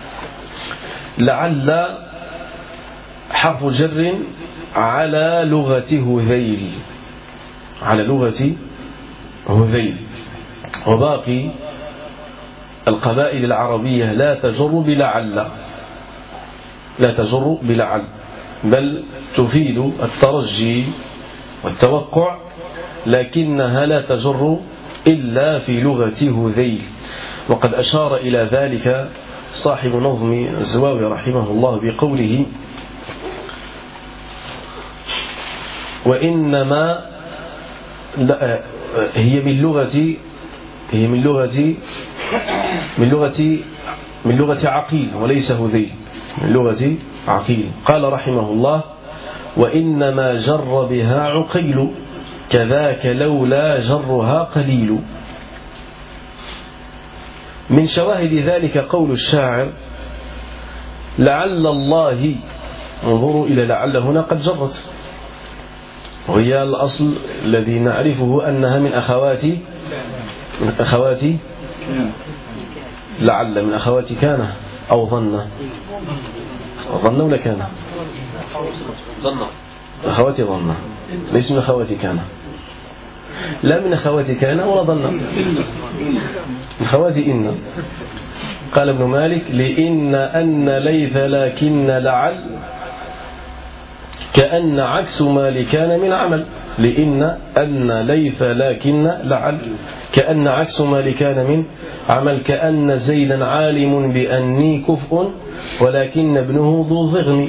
لعل حرف جر على لغة هذيل، على لغة هذيل. وباقي القبائل العربية لا تجر بلعل، لا تجر بلعل، بل تفيد الترجي والتوقع، لكنها لا تجر إلا في لغة هذيل. وقد أشار إلى ذلك صاحب نظم الزواوي رحمه الله بقوله: وإنما هي من لغة هي من لغة من لغة من لغة عقيل وليس هذيل، من لغة عقيل. قال رحمه الله: وإنما جر بها عقيل، كذاك لولا جرها قليل. من شواهد ذلك قول الشاعر: لعل الله، انظروا إلى لعل هنا قد جرت، وهي الأصل الذي نعرفه أنها من أخوات من أخوات لعل، من أخوات كان أو ظن، ظن ولا كان؟ ظن، أخوات ظن، ليس من أخوات كان، لا من أخوات كان ولا ظن، من أخوات إن. قال ابن مالك: لإن أن ليث لكن لعل، كأن عكس ما لكان من عمل. لإن أن ليث لكن لعل، كأن عكس ما لكان من عمل. كأن زيدا عالم بأني كفء، ولكن ابنه ذو ضغن.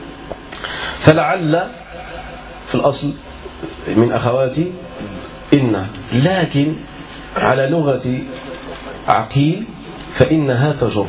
فلعل في الأصل من أخوات إن، لكن على لغة عقيل فإنها تجر،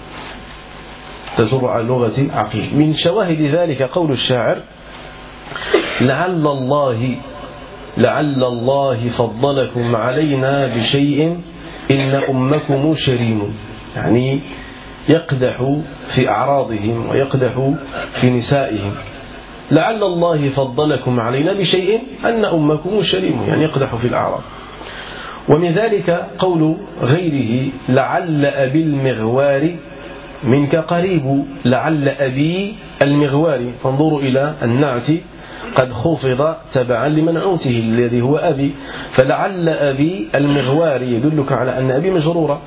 تجر على لغة عقيل. من شواهد ذلك قول الشاعر: لعل الله لعل الله فضلكم علينا بشيء إن أمكم شريم، يعني يقدح في أعراضهم ويقدح في نسائهم. لعل الله فضلكم علينا بشيء أن أمكم شريم، يعني يقدح في الأعراض. ومن ذلك قول غيره: لعل أبي المغوار منك قريب. لعل أبي المغوار، فانظروا إلى النعت قد خفض تبعا لمنعوته الذي هو أبي، فلعل أبي المغوار يدلك على أن أبي مجرورة،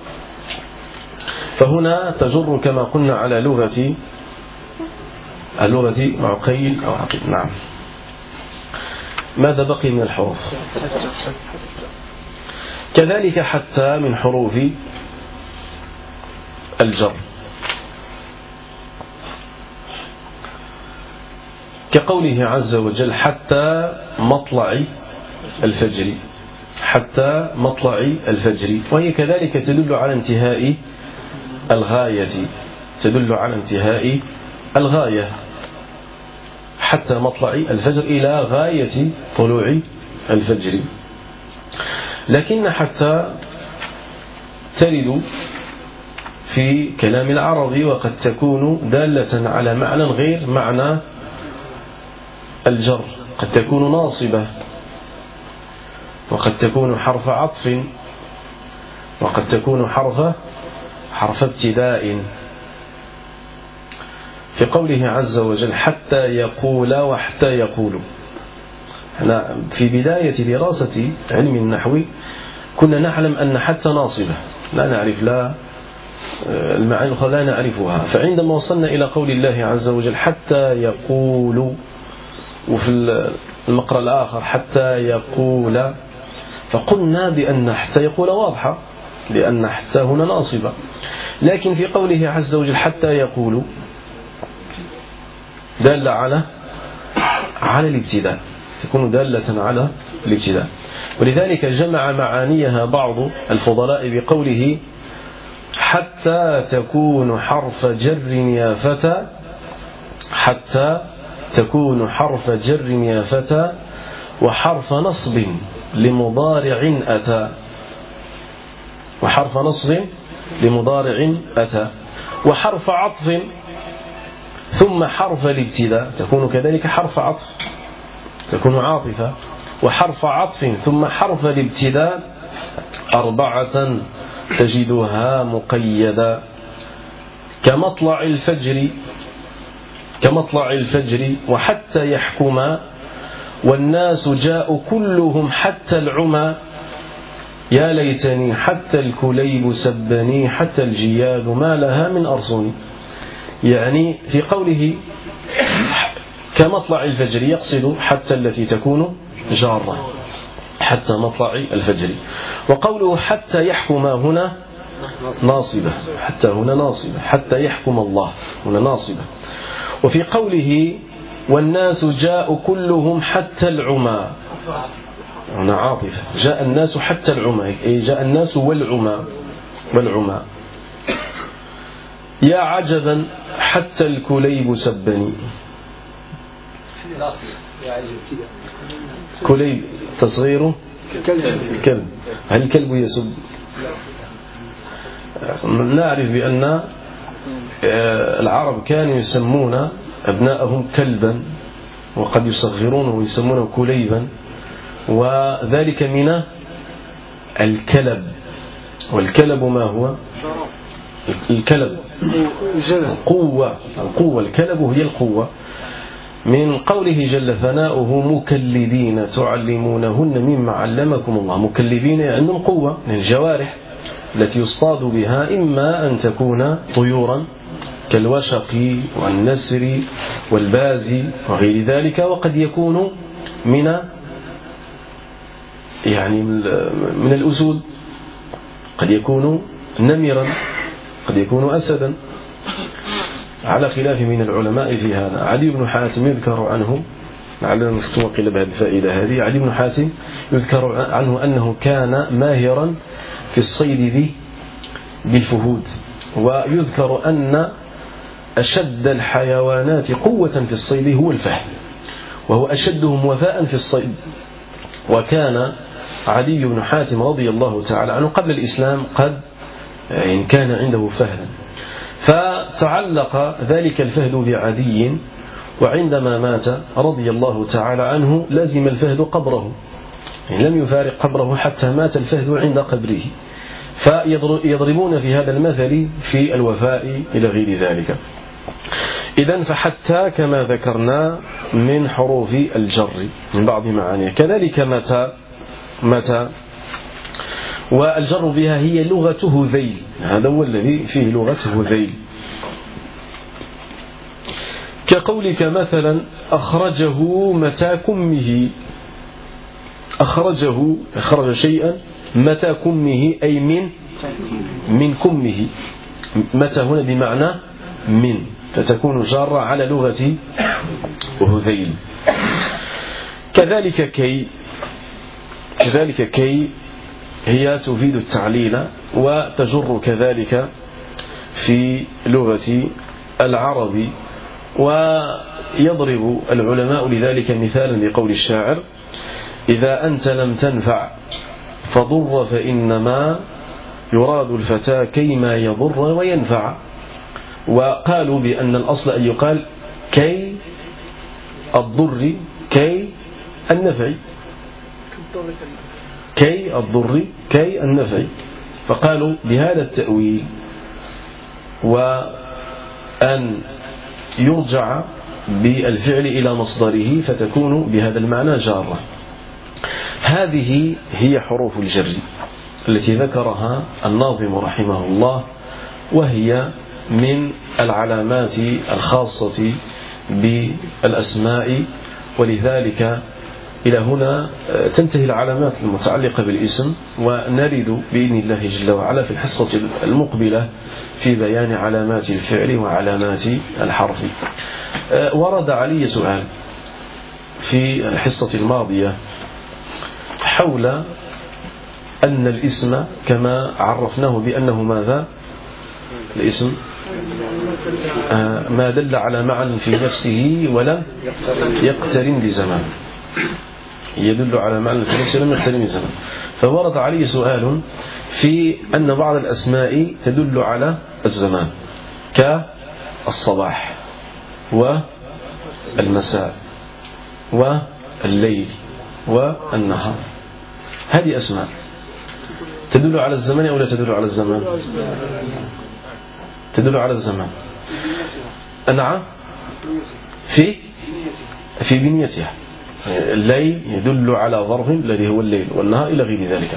فهنا تجر كما قلنا على لغة اللغة عقيل أو عقيل. نعم. ماذا بقي من الحروف؟ كذلك حتى من حروف الجر، كقوله عز وجل: حتى مطلع الفجر، حتى مطلع الفجر. وهي كذلك تدل على انتهاء الغاية، تدل على انتهاء الغاية، حتى مطلع الفجر إلى غاية طلوع الفجر. لكن حتى ترد في كلام العرب، وقد تكون دالة على معنى غير معنى الجر، قد تكون ناصبة، وقد تكون حرف عطف، وقد تكون حرف حرف ابتداء. في قوله عز وجل حتى يقول وحتى يقول. احنا في بداية دراسة علم النحو كنا نعلم أن حتى ناصبة، لا نعرف لا المعاني الأخرى لا نعرفها. فعندما وصلنا إلى قول الله عز وجل حتى يقول، وفي المقرأ الآخر حتى يقول، فقلنا بأن حتى يقول واضحة لأن حتى هنا ناصبة. لكن في قوله عز وجل حتى يقول دل على على الابتداء، تكون دالة على الابتداء. ولذلك جمع معانيها بعض الفضلاء بقوله حتى تكون حرف جر يا فتى، حتى تكون حرف جر يا فتى وحرف نصب لمضارع أتى، وحرف نصب لمضارع أتى، وحرف عطف ثم حرف الابتداء تكون كذلك حرف عطف، تكون عاطفة، وحرف عطف ثم حرف الابتداء أربعة تجدها مقيدا كمطلع الفجر، كمطلع الفجر وحتى يحكما والناس جاء كلهم حتى العمى يا ليتني حتى الكليب سبني حتى الجياد ما لها من أرصني. يعني في قوله كمطلع الفجر يقصد حتى التي تكون جارة، حتى مطلع الفجر. وقوله حتى يحكم هنا ناصبة، حتى هنا ناصبة، حتى يحكم الله هنا ناصبة. وفي قوله والناس جاء كلهم حتى العمى هنا عاطفة، جاء الناس حتى العمى أي جاء الناس والعمى والعمى. يا عجبا حتى الكليب سبني، كليب تصغيره كلب، هل الكلب يسب؟ نعرف بأن العرب كانوا يسمون أبناءهم كلبا وقد يصغرونه ويسمونه كليبا، وذلك من الكلب. والكلب ما هو؟ الكلب قوة، القوة، الكلب هي القوة. من قوله جل ثناؤه مكلبين تعلمونهن مما علمكم الله، مكلبين عندهم قوة من الجوارح التي يصطاد بها، إما أن تكون طيورا كالوشق والنسر والباز وغير ذلك، وقد يكون من يعني من الأسود، قد يكون نمرا، قد يكون أسدا، على خلاف من العلماء في هذا. علي بن حاتم يذكر عنه، لعلنا نتوقع بهذه الفائدة هذه، علي بن حاتم يذكر عنه أنه كان ماهرا في الصيد بالفهود، ويذكر أن أشد الحيوانات قوة في الصيد هو الفهد، وهو أشدهم وفاء في الصيد. وكان علي بن حاتم رضي الله تعالى عنه قبل الإسلام قد يعني كان عنده فهد، فتعلق ذلك الفهد بعدي، وعندما مات رضي الله تعالى عنه لازم الفهد قبره، يعني لم يفارق قبره حتى مات الفهد عند قبره. فيضربون في هذا المثل في الوفاء إلى غير ذلك. إذن فحتى كما ذكرنا من حروف الجر من بعض معانيها. كذلك متى، متى والجر بها هي لغة هذيل، هذا هو الذي فيه لغة هذيل. كقولك مثلا أخرجه متى كمه، أخرجه أخرج شيئا متى كمه أي من من كمه، متى هنا بمعنى من، فتكون جارة على لغة هذيل. كذلك كي، كذلك كي هي تفيد التعليل وتجر كذلك في لغة العرب. ويضرب العلماء لذلك مثالا لقول الشاعر إذا أنت لم تنفع فضر فإنما يراد الفتى كيما يضر وينفع. وقالوا بأن الأصل أن يقال كي الضر كي النفع، كي الضر كي النفع، فقالوا بهذا التأويل وأن يرجع بالفعل إلى مصدره فتكون بهذا المعنى جارة. هذه هي حروف الجر التي ذكرها الناظم رحمه الله، وهي من العلامات الخاصة بالأسماء. ولذلك إلى هنا تنتهي العلامات المتعلقة بالاسم، ونرد بإذن الله جل وعلا في الحصة المقبلة في بيان علامات الفعل وعلامات الحرف. ورد علي سؤال في الحصة الماضية حول أن الاسم كما عرفناه بأنه ماذا؟ الاسم ما دل على معنى في نفسه ولم يقترن بزمان، يدل على معنى في نفسه ولم يقترن بزمان. فورد عليه سؤال في أن بعض الأسماء تدل على الزمان كالصباح والمساء والليل والنهار. هذه أسماء تدل على الزمان أو لا تدل على الزمان؟ تدل على الزمان. نعم، في في بنيتها. الليل يدل على ظرف الذي هو الليل، والنهار إلى غير ذلك.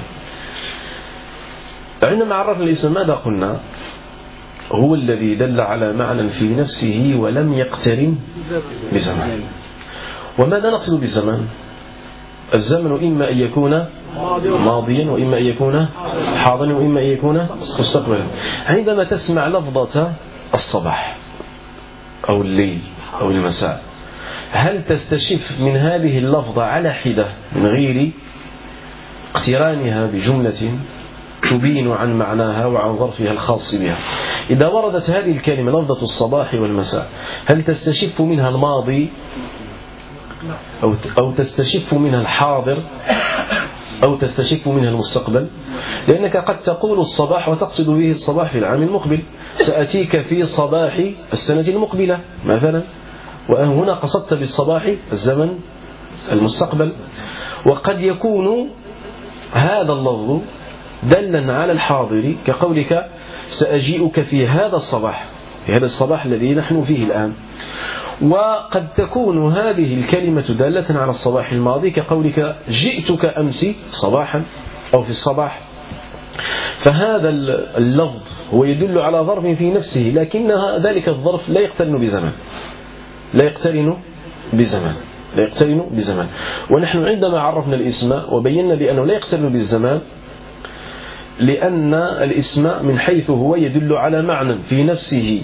عندما عرفنا الاسم ماذا قلنا؟ هو الذي دل على معنى في نفسه ولم يقترن بزمان. وماذا نقصد بالزمان؟ الزمن إما أن يكون ماضيا، وإما أن يكون حاضرا، وإما أن يكون مستقبلا. عندما تسمع لفظة الصباح أو الليل أو المساء، هل تستشف من هذه اللفظة على حدة من غير اقترانها بجملة تبين عن معناها وعن ظرفها الخاص بها؟ إذا وردت هذه الكلمة لفظة الصباح والمساء، هل تستشف منها الماضي أو أو تستشف منها الحاضر أو تستشف منها المستقبل؟ لأنك قد تقول الصباح وتقصد به الصباح في العام المقبل، سأتيك في صباح السنة المقبلة مثلا، وهنا قصدت بالصباح الزمن المستقبل. وقد يكون هذا اللفظ دلا على الحاضر كقولك سأجيئك في هذا الصباح، في هذا الصباح الذي نحن فيه الآن. وقد تكون هذه الكلمة دالة على الصباح الماضي كقولك جئتك أمس صباحا أو في الصباح. فهذا اللفظ هو يدل على ظرف في نفسه، لكن ذلك الظرف لا يقترن بزمان، لا يقترن بزمان لا يقترن بزمان. ونحن عندما عرفنا الاسم وبينا بأنه لا يقترن بالزمان، لأن الاسم من حيث هو يدل على معنى في نفسه،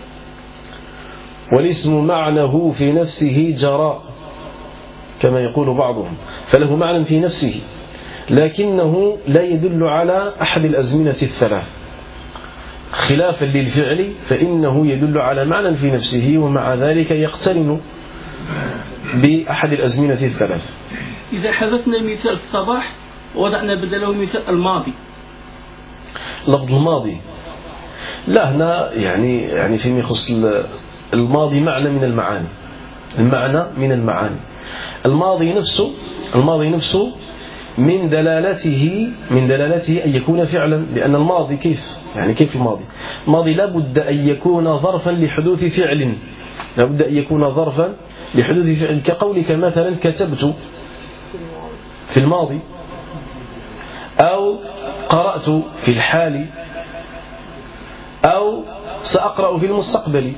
والاسم معناه في نفسه جراء كما يقول بعضهم، فله معنى في نفسه لكنه لا يدل على أحد الأزمنة الثلاث، خلافا للفعل فإنه يدل على معنى في نفسه ومع ذلك يقترن بأحد الأزمنة الثلاث. إذا حذفنا مثال الصباح وضعنا بدله مثال الماضي، لفظ الماضي لا هنا يعني يعني فيما يخص الماضي معنى من المعاني، المعنى من المعاني. الماضي نفسه الماضي نفسه من دلالته من دلالته أن يكون فعلا، لأن الماضي كيف يعني كيف الماضي؟ الماضي لابد أن يكون ظرفا لحدوث فعل، لابد أن يكون ظرفا لحدوث فعل، كقولك مثلا كتبت في الماضي أو قرأت في الحال أو سأقرأ في المستقبل.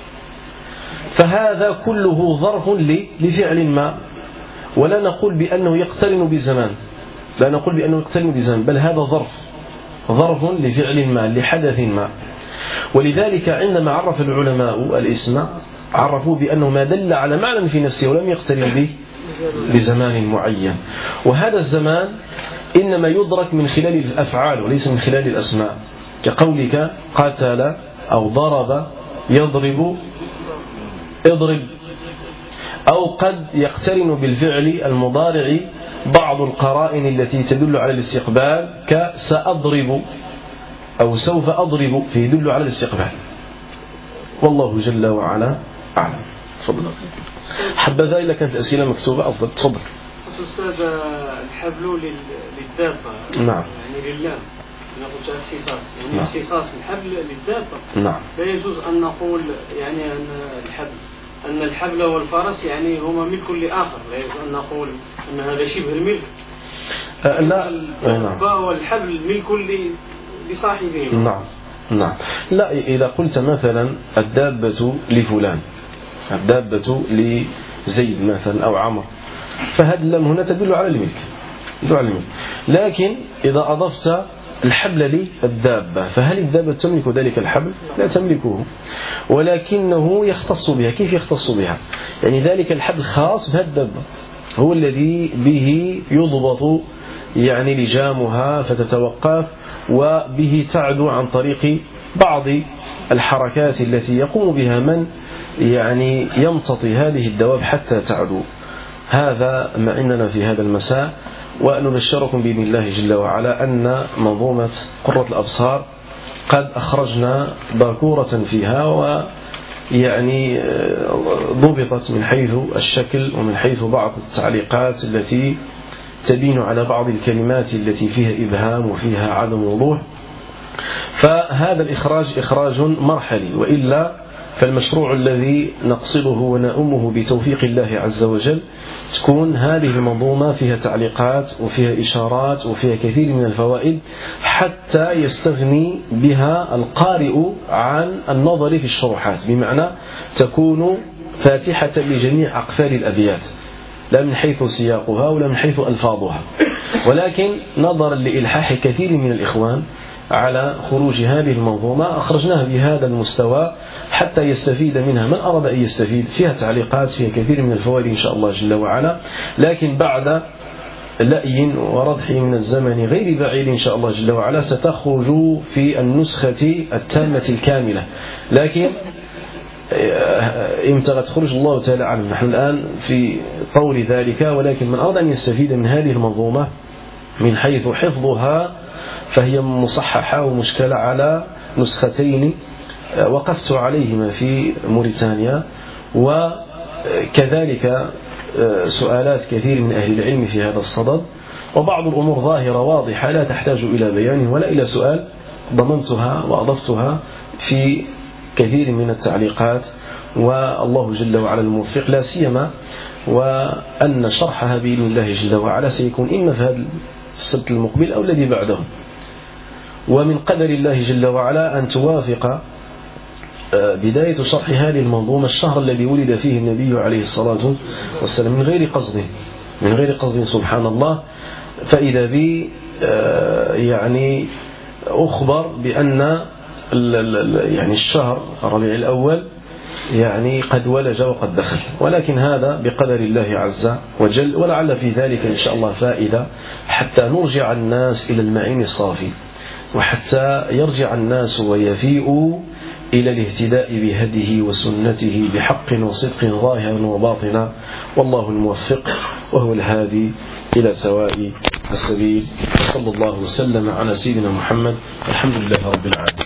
فهذا كله ظرف لفعل ما، ولا نقول بأنه يقترن بزمان، لا نقول بأنه يقترن بزمان، بل هذا ظرف ظرف لفعل ما لحدث ما. ولذلك عندما عرف العلماء الاسم عرفوا بأنه ما دل على معنى في نفسه ولم يقترن به بزمان معين، وهذا الزمان إنما يدرك من خلال الأفعال وليس من خلال الأسماء، كقولك قتل أو ضرب يضرب اضرب. أو قد يقترن بالفعل المضارع بعض القرائن التي تدل على الاستقبال كسأضرب أو سوف أضرب، فيدل على الاستقبال. والله جل وعلا أعلم. تفضل. حبذا إذا كانت الأسئلة مكتوبة أفضل. تفضل. أستاذ الحبل للدابة نعم يعني لله، نقول اختصاص يعني اختصاص الحبل للدابة. نعم. لا يجوز أن نقول يعني أن الحبل أن الحبل والفرس يعني هما ملك لآخر، لا يجوز أن نقول أن هذا شبه الملك. أه لا. الدابة والحبل ملك لصاحبه. نعم نعم. لا، إذا قلت مثلا الدابة لفلان، الدابة لزيد مثلا أو عمر، فهذه اللام هنا تدل على الملك، تدل على الملك. لكن إذا أضفت الحبل للدابة، فهل الدابة تملك ذلك الحبل؟ لا تملكه، ولكنه يختص بها. كيف يختص بها؟ يعني ذلك الحبل خاص بهذه الدابة، هو الذي به يضبط يعني لجامها فتتوقف، وبه تعدو عن طريق بعض الحركات التي يقوم بها من يعني يمتطي هذه الدواب حتى تعدو. هذا ما عندنا في هذا المساء، ونبشركم بإذن الله جل وعلا أن منظومة قرة الأبصار قد أخرجنا باكورة فيها، ويعني ضبطت من حيث الشكل ومن حيث بعض التعليقات التي تبين على بعض الكلمات التي فيها إبهام وفيها عدم وضوح. فهذا الإخراج إخراج مرحلي، وإلا فالمشروع الذي نقصده ونأمه بتوفيق الله عز وجل تكون هذه المنظومة فيها تعليقات وفيها إشارات وفيها كثير من الفوائد، حتى يستغني بها القارئ عن النظر في الشروحات، بمعنى تكون فاتحة لجميع أقفال الأبيات، لا من حيث سياقها ولا من حيث ألفاظها، ولكن نظرا لإلحاح كثير من الإخوان على خروج هذه المنظومة أخرجناها بهذا المستوى حتى يستفيد منها من أراد أن يستفيد. فيها تعليقات، فيها كثير من الفوائد إن شاء الله جل وعلا، لكن بعد لأي وردح من الزمن غير بعيد إن شاء الله جل وعلا ستخرج في النسخة التامة الكاملة. لكن إمتى تخرج الله تعالى عنه، نحن الآن في طور ذلك، ولكن من أراد أن يستفيد من هذه المنظومة من حيث حفظها فهي مصححة ومشكلة على نسختين وقفت عليهما في موريتانيا، وكذلك سؤالات كثير من أهل العلم في هذا الصدد، وبعض الأمور ظاهرة واضحة لا تحتاج إلى بيان ولا إلى سؤال، ضمنتها وأضفتها في كثير من التعليقات، والله جل وعلا الموفق، لا سيما وأن شرحها بإذن الله جل وعلا سيكون إما في هذا السبت المقبل أو الذي بعده. ومن قدر الله جل وعلا أن توافق بداية شرح هذه المنظومة الشهر الذي ولد فيه النبي عليه الصلاة والسلام، من غير قصد من غير قصد سبحان الله. فإذا بي يعني أخبر بأن يعني الشهر ربيع الأول يعني قد ولج وقد دخل، ولكن هذا بقدر الله عز وجل، ولعل في ذلك إن شاء الله فائدة حتى نرجع الناس إلى المعين الصافي، وحتى يرجع الناس ويفيئوا إلى الاهتداء بهديه وسنته بحق وصدق ظاهرا وباطنا، والله الموفق وهو الهادي إلى سواء السبيل. صلى الله وسلم على سيدنا محمد، الحمد لله رب العالمين.